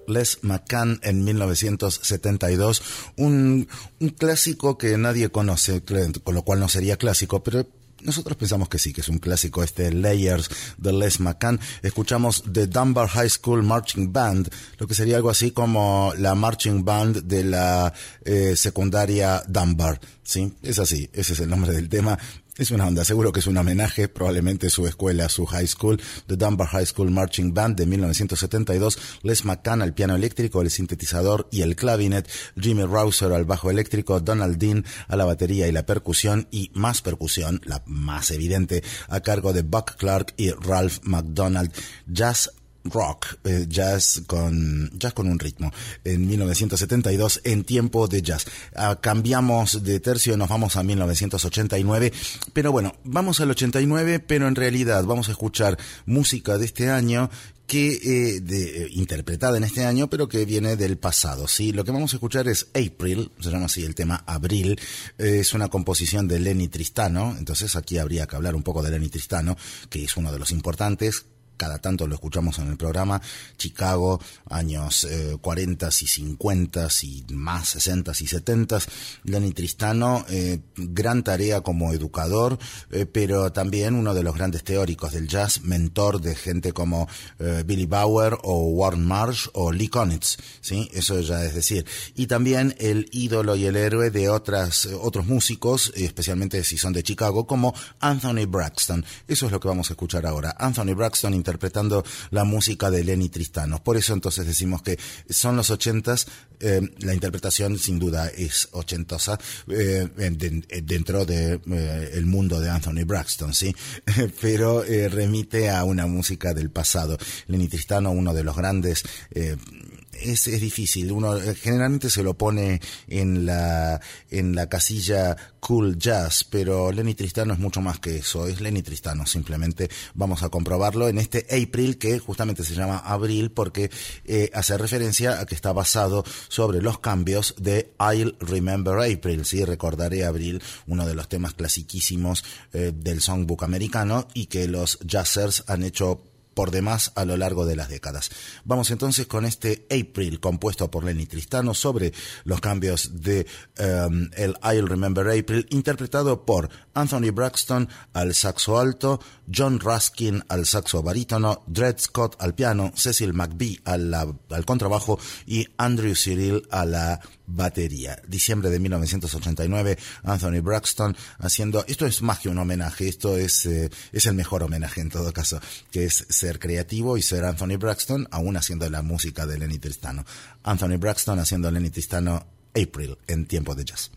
Les McCann en mil novecientos setenta y dos, un, un clásico que nadie conoce, con lo cual no sería clásico, pero nosotros pensamos que sí, que es un clásico, este Layers de Les McCann. Escuchamos The Dunbar High School Marching Band, lo que sería algo así como la marching band de la eh, secundaria Dunbar, ¿sí? Es así, ese es el nombre del tema. Es una onda, seguro que es un homenaje, probablemente su escuela, su high school, The Dunbar High School Marching Band de mil novecientos setenta y dos, Les McCann al piano eléctrico, el sintetizador y el clavinet, Jimmy Rouser al bajo eléctrico, Donald Dean a la batería y la percusión, y más percusión, la más evidente, a cargo de Buck Clark y Ralph McDonald. Jazz rock, eh, jazz con jazz con un ritmo, en mil novecientos setenta y dos, en tiempo de jazz. Ah, cambiamos de tercio y nos vamos a mil novecientos ochenta y nueve, pero bueno, vamos al ochenta y nueve, pero en realidad vamos a escuchar música de este año que eh, de, eh, interpretada en este año, pero que viene del pasado, ¿sí? Lo que vamos a escuchar es April, se llama así el tema Abril, eh, es una composición de Lenny Tristano, entonces aquí habría que hablar un poco de Lenny Tristano, que es uno de los importantes. Cada tanto lo escuchamos en el programa. Chicago, años eh, cuarenta y cincuenta y más, sesenta y setenta. Lenny Tristano, eh, gran tarea como educador, eh, pero también uno de los grandes teóricos del jazz, mentor de gente como eh, Billy Bauer o Warren Marsh o Lee Konitz, ¿sí? Eso ya es decir. Y también el ídolo y el héroe de otras, eh, otros músicos, especialmente si son de Chicago, como Anthony Braxton. Eso es lo que vamos a escuchar ahora. Anthony Braxton interpretando la música de Lenny Tristano. Por eso entonces decimos que son los ochentas, eh, la interpretación sin duda es ochentosa eh, de, dentro de eh, el mundo de Anthony Braxton, sí, pero eh, remite a una música del pasado. Lenny Tristano, uno de los grandes, eh, es, es difícil, uno generalmente se lo pone en la en la casilla cool jazz, pero Lenny Tristano es mucho más que eso, es Lenny Tristano, simplemente vamos a comprobarlo en este April, que justamente se llama Abril porque eh, hace referencia a que está basado sobre los cambios de I'll Remember April, sí, recordaré Abril, uno de los temas clasiquísimos eh, del songbook americano y que los jazzers han hecho por demás a lo largo de las décadas. Vamos entonces con este April, compuesto por Lenny Tristano, sobre los cambios de um, el I'll Remember April, interpretado por Anthony Braxton al saxo alto, John Ruskin al saxo barítono, Dred Scott al piano, Cecil McBee al, la, al contrabajo y Andrew Cyril a la batería. Diciembre de mil novecientos ochenta y nueve, Anthony Braxton haciendo, esto es más que un homenaje, esto es, eh, es el mejor homenaje en todo caso, que es ser creativo y ser Anthony Braxton, aún haciendo la música de Lenny Tristano. Anthony Braxton haciendo Lenny Tristano April en tiempo de jazz.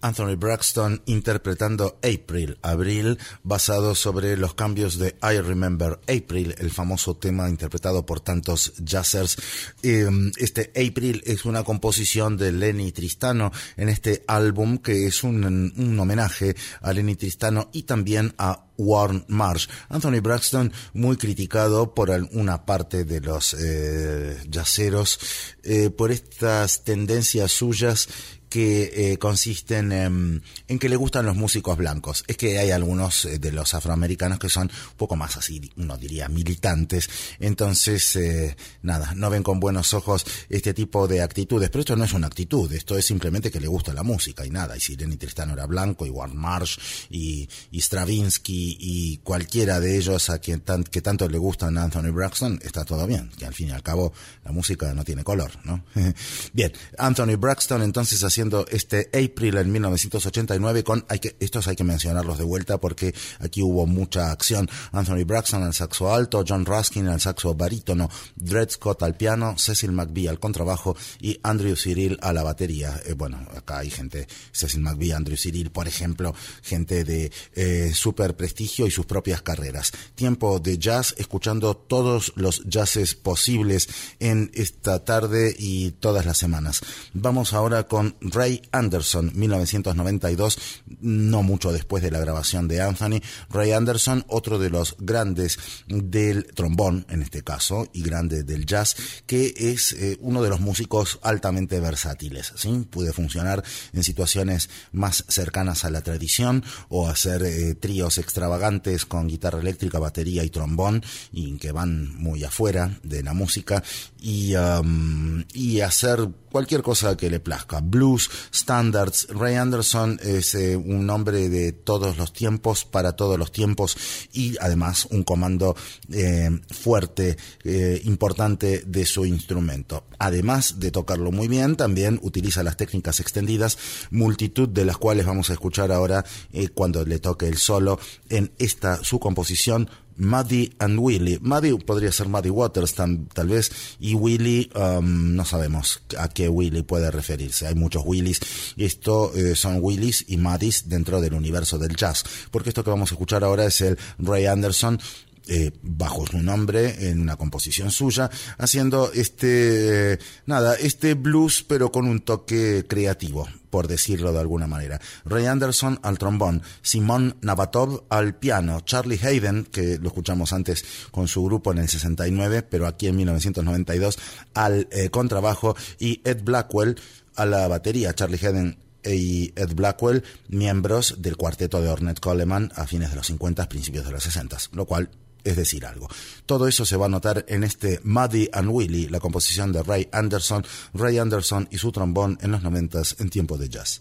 Anthony Braxton interpretando April, Abril, basado sobre los cambios de I Remember April, el famoso tema interpretado por tantos jazzers. Este April es una composición de Lenny Tristano en este álbum, que es un, un homenaje a Lenny Tristano y también a Warren Marsh. Anthony Braxton, muy criticado por una parte de los eh, jazzeros eh, por estas tendencias suyas que eh, consisten en, en que le gustan los músicos blancos. Es que hay algunos eh, de los afroamericanos que son un poco más así, uno diría, militantes. Entonces, eh, nada, no ven con buenos ojos este tipo de actitudes. Pero esto no es una actitud, esto es simplemente que le gusta la música y nada. Y si Lenny Tristano era blanco, y Warren Marsh, y, y Stravinsky, y cualquiera de ellos a quien tan, que tanto le gustan a Anthony Braxton, está todo bien. Que al fin y al cabo, la música no tiene color, ¿no? Bien, Anthony Braxton entonces así haciendo este April en mil novecientos ochenta y nueve con, hay que, estos hay que mencionarlos de vuelta porque aquí hubo mucha acción. Anthony Braxton al saxo alto, John Ruskin al saxo barítono, Dred Scott al piano, Cecil McVie al contrabajo y Andrew Cyril a la batería. Eh, bueno, acá hay gente, Cecil McVie, Andrew Cyril, por ejemplo, gente de eh, súper prestigio y sus propias carreras. Tiempo de jazz, escuchando todos los jazzes posibles en esta tarde y todas las semanas. Vamos ahora con Ray Anderson, mil novecientos noventa y dos, no mucho después de la grabación de Anthony. Ray Anderson, otro de los grandes del trombón, en este caso, y grande del jazz, que es eh, uno de los músicos altamente versátiles, ¿sí? Puede funcionar en situaciones más cercanas a la tradición o hacer eh, tríos extravagantes con guitarra eléctrica, batería y trombón, y que van muy afuera de la música, y, um, y hacer cualquier cosa que le plazca. Blues, standards. Ray Anderson es eh, un hombre de todos los tiempos, para todos los tiempos, y además un comando eh, fuerte, eh, importante de su instrumento. Además de tocarlo muy bien, también utiliza las técnicas extendidas, multitud de las cuales vamos a escuchar ahora eh, cuando le toque el solo en esta su composición, Muddy and Willie. Muddy podría ser Muddy Waters tam, tal vez, y Willie um, no sabemos a qué Willie puede referirse. Hay muchos Willies. Esto eh, son Willies y Muddys dentro del universo del jazz, porque esto que vamos a escuchar ahora es el Ray Anderson, Eh, bajo su nombre, en una composición suya, haciendo este, eh, nada, este blues, pero con un toque creativo, por decirlo de alguna manera. Ray Anderson al trombón, Simon Nabatov al piano, Charlie Haden, que lo escuchamos antes con su grupo en el sesenta y nueve, pero aquí en mil novecientos noventa y dos, al eh, contrabajo, y Ed Blackwell a la batería. Charlie Haden y Ed Blackwell, miembros del cuarteto de Ornette Coleman a fines de los cincuenta, principios de los sesenta, lo cual es decir algo. Todo eso se va a notar en este Muddy and Willie, la composición de Ray Anderson, Ray Anderson y su trombón en los noventas en tiempo de jazz.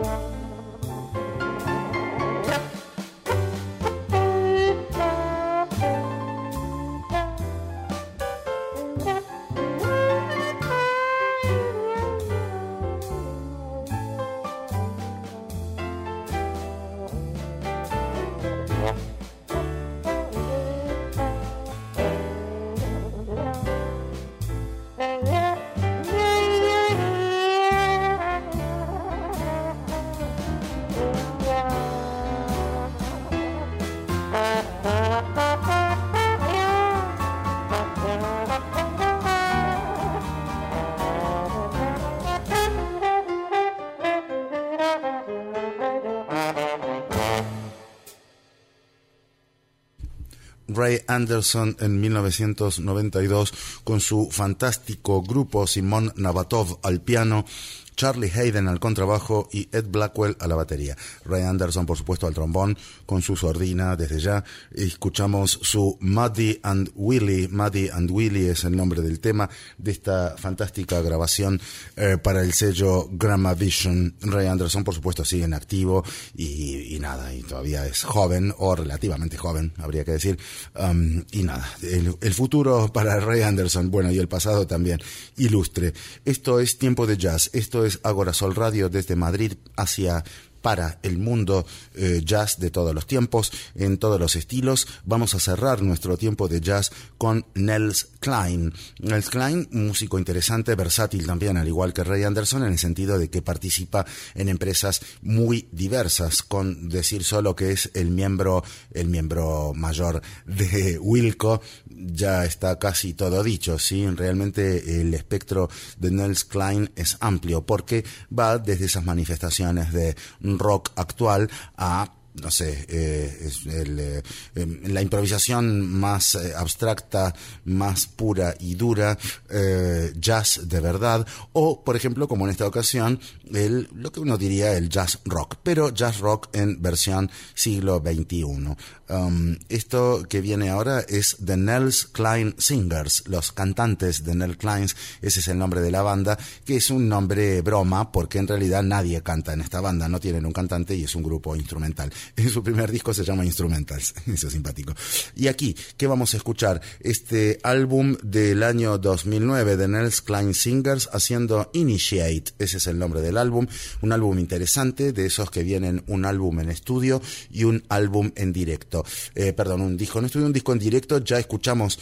Ray Anderson en mil novecientos noventa y dos con su fantástico grupo, Simon Nabatov al piano, Charlie Hayden al contrabajo y Ed Blackwell a la batería. Ray Anderson, por supuesto, al trombón con su sordina desde ya. Escuchamos su Muddy and Willie. Muddy and Willie es el nombre del tema de esta fantástica grabación eh, para el sello Gramavision. Ray Anderson, por supuesto, sigue en activo y, y nada, y todavía es joven, o relativamente joven, habría que decir. Um, y nada, el, el futuro para Ray Anderson, bueno, y el pasado también, ilustre. Esto es Tiempo de Jazz, esto es Agora Sol Radio desde Madrid hacia para el mundo eh, jazz de todos los tiempos, en todos los estilos. Vamos a cerrar nuestro tiempo de jazz con Nels Cline. Nels Cline, un músico interesante, versátil también, al igual que Ray Anderson, en el sentido de que participa en empresas muy diversas, con decir solo que es el miembro, el miembro mayor de Wilco, ya está casi todo dicho, ¿sí? Realmente el espectro de Nels Cline es amplio, porque va desde esas manifestaciones de rock actual a, no sé, eh, es el, eh, la improvisación más eh, abstracta, más pura y dura, eh, jazz de verdad, o por ejemplo, como en esta ocasión, el, lo que uno diría el jazz rock, pero jazz rock en versión siglo veintiuno. Um, esto que viene ahora es The Nels Cline Singers, los cantantes de Nels Cline, ese es el nombre de la banda, que es un nombre broma porque en realidad nadie canta en esta banda, no tienen un cantante y es un grupo instrumental. En su primer disco se llama Instrumentals, eso es simpático. Y aquí, ¿qué vamos a escuchar? Este álbum del año dos mil nueve de Nels Cline Singers haciendo Initiate, ese es el nombre del álbum, un álbum interesante, de esos que vienen un álbum en estudio y un álbum en directo. Eh, perdón, un disco en estudio, un disco en directo. Ya escuchamos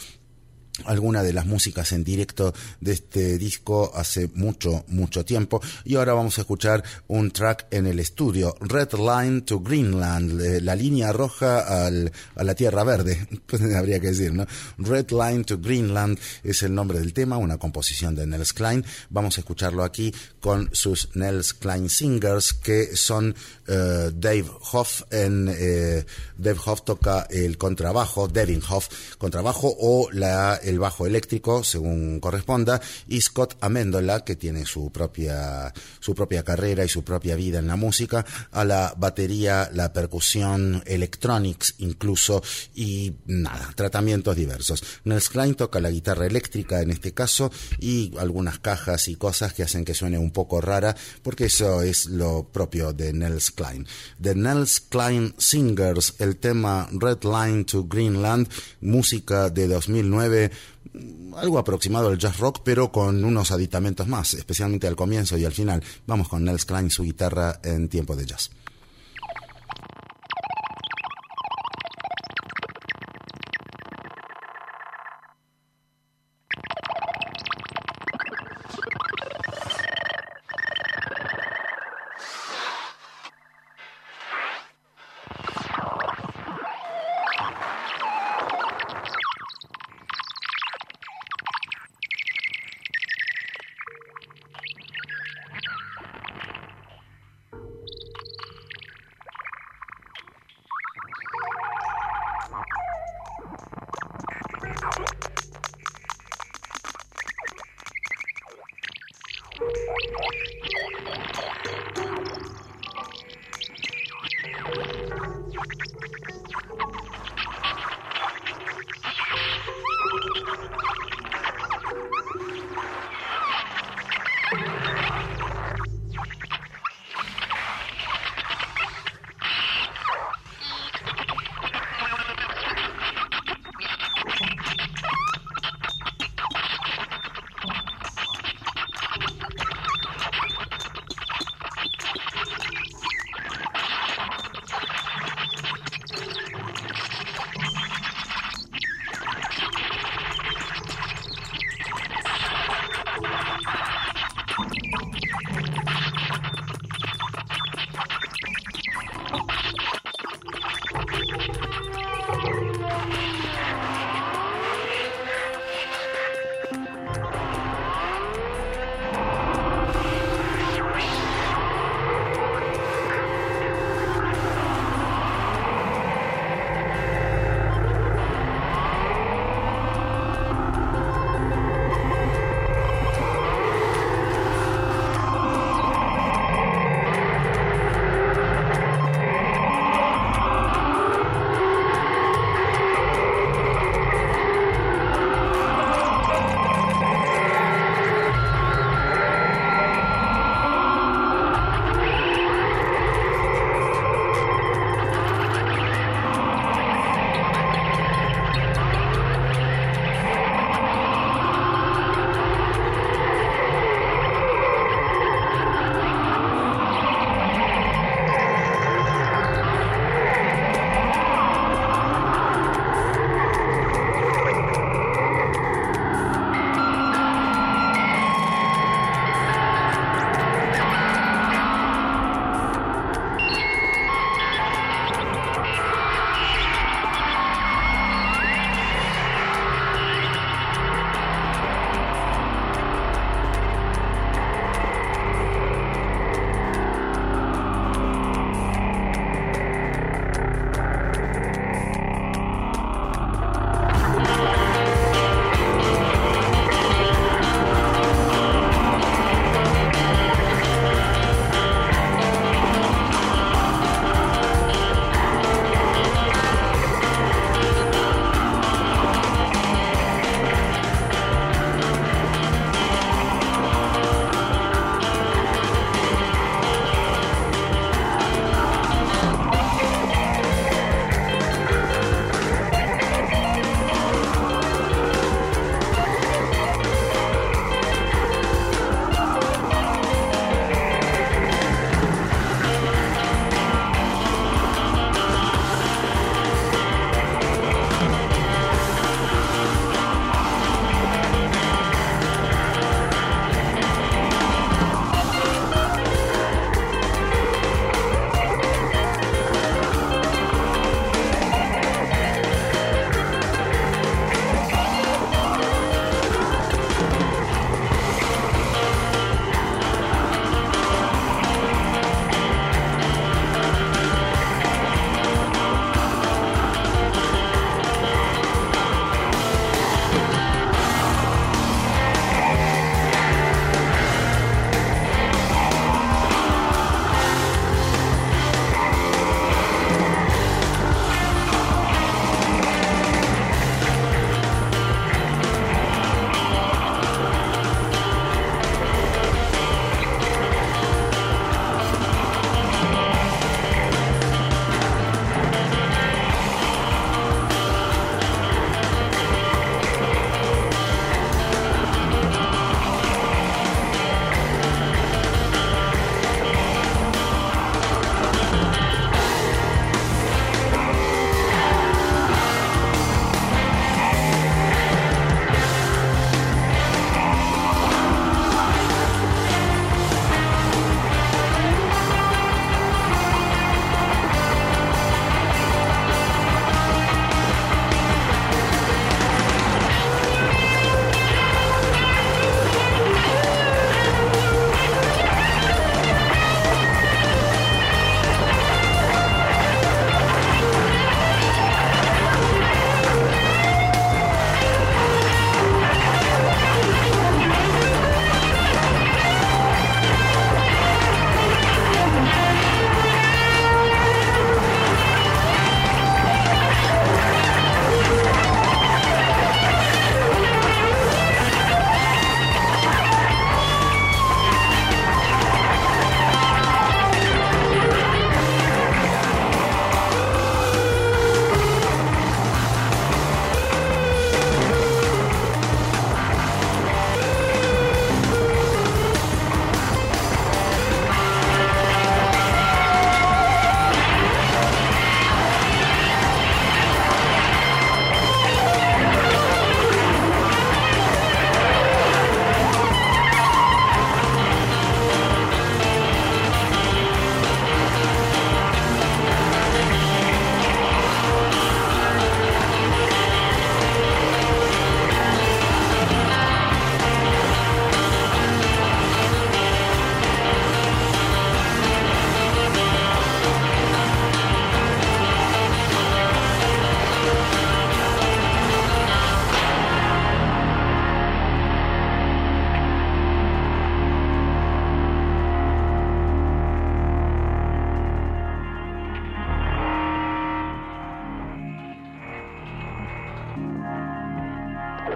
alguna de las músicas en directo de este disco hace mucho, mucho tiempo, y ahora vamos a escuchar un track en el estudio, Red Line to Greenland, eh, la línea roja al, a la tierra verde, pues habría que decir, ¿no? Red Line to Greenland es el nombre del tema, una composición de Nels Cline. Vamos a escucharlo aquí con sus Nels Cline Singers, que son uh, Dave Hoff. En, eh, Dave Hoff toca el contrabajo, Devin Hoff contrabajo, o la el bajo eléctrico, según corresponda, y Scott Amendola, que tiene su propia su propia carrera y su propia vida en la música, a la batería, la percusión, electronics incluso, y nada, tratamientos diversos. Nels Cline toca la guitarra eléctrica en este caso, y algunas cajas y cosas que hacen que suene un poco rara, porque eso es lo propio de Nels Cline. The Nels Cline Singers, el tema Red Line to Greenland, música de dos mil nueve, algo aproximado al jazz rock, pero con unos aditamentos más, especialmente al comienzo y al final. Vamos con Nels Cline, su guitarra en Tiempo de Jazz.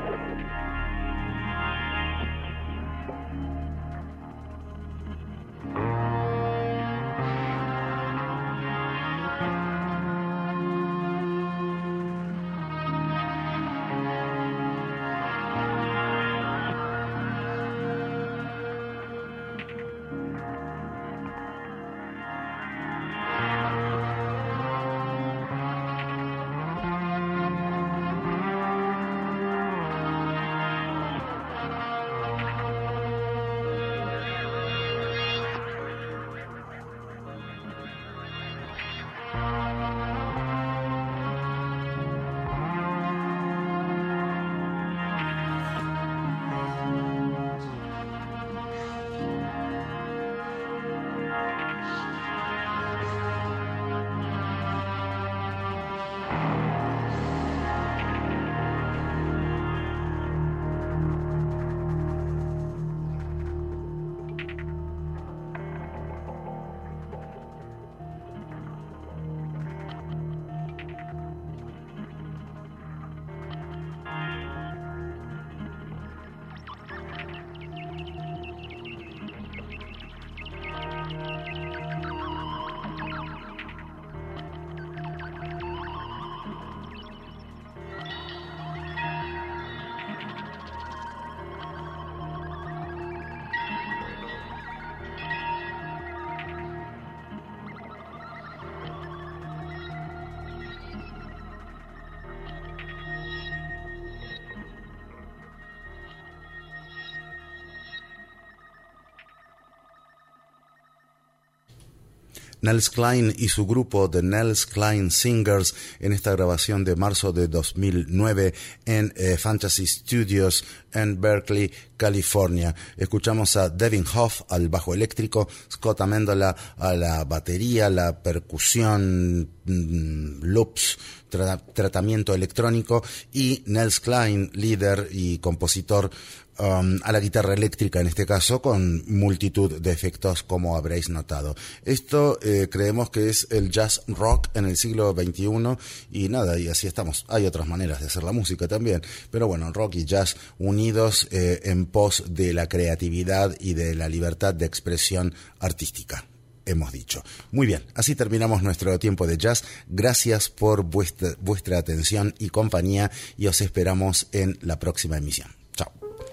Nels Cline y su grupo The Nels Cline Singers en esta grabación de marzo de dos mil nueve en eh, Fantasy Studios en Berkeley, California. Escuchamos a Devin Hoff al bajo eléctrico, Scott Amendola a la batería, la percusión, mmm, loops, tra- tratamiento electrónico, y Nels Cline, líder y compositor, Um, a la guitarra eléctrica en este caso, con multitud de efectos, como habréis notado. Esto eh, creemos que es el jazz rock en el siglo veintiuno, y nada, y así estamos. Hay otras maneras de hacer la música también, pero bueno, rock y jazz unidos eh, en pos de la creatividad y de la libertad de expresión artística, hemos dicho. Muy bien, así terminamos nuestro tiempo de jazz. Gracias por vuestra, vuestra atención y compañía, y os esperamos en la próxima emisión. Chao.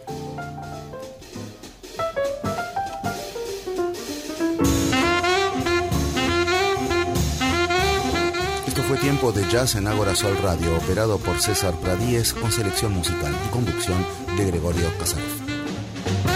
Esto fue Tiempo de Jazz en Ágora Sol Radio, operado por César Pradíez, con selección musical y conducción de Gregorio Casanov.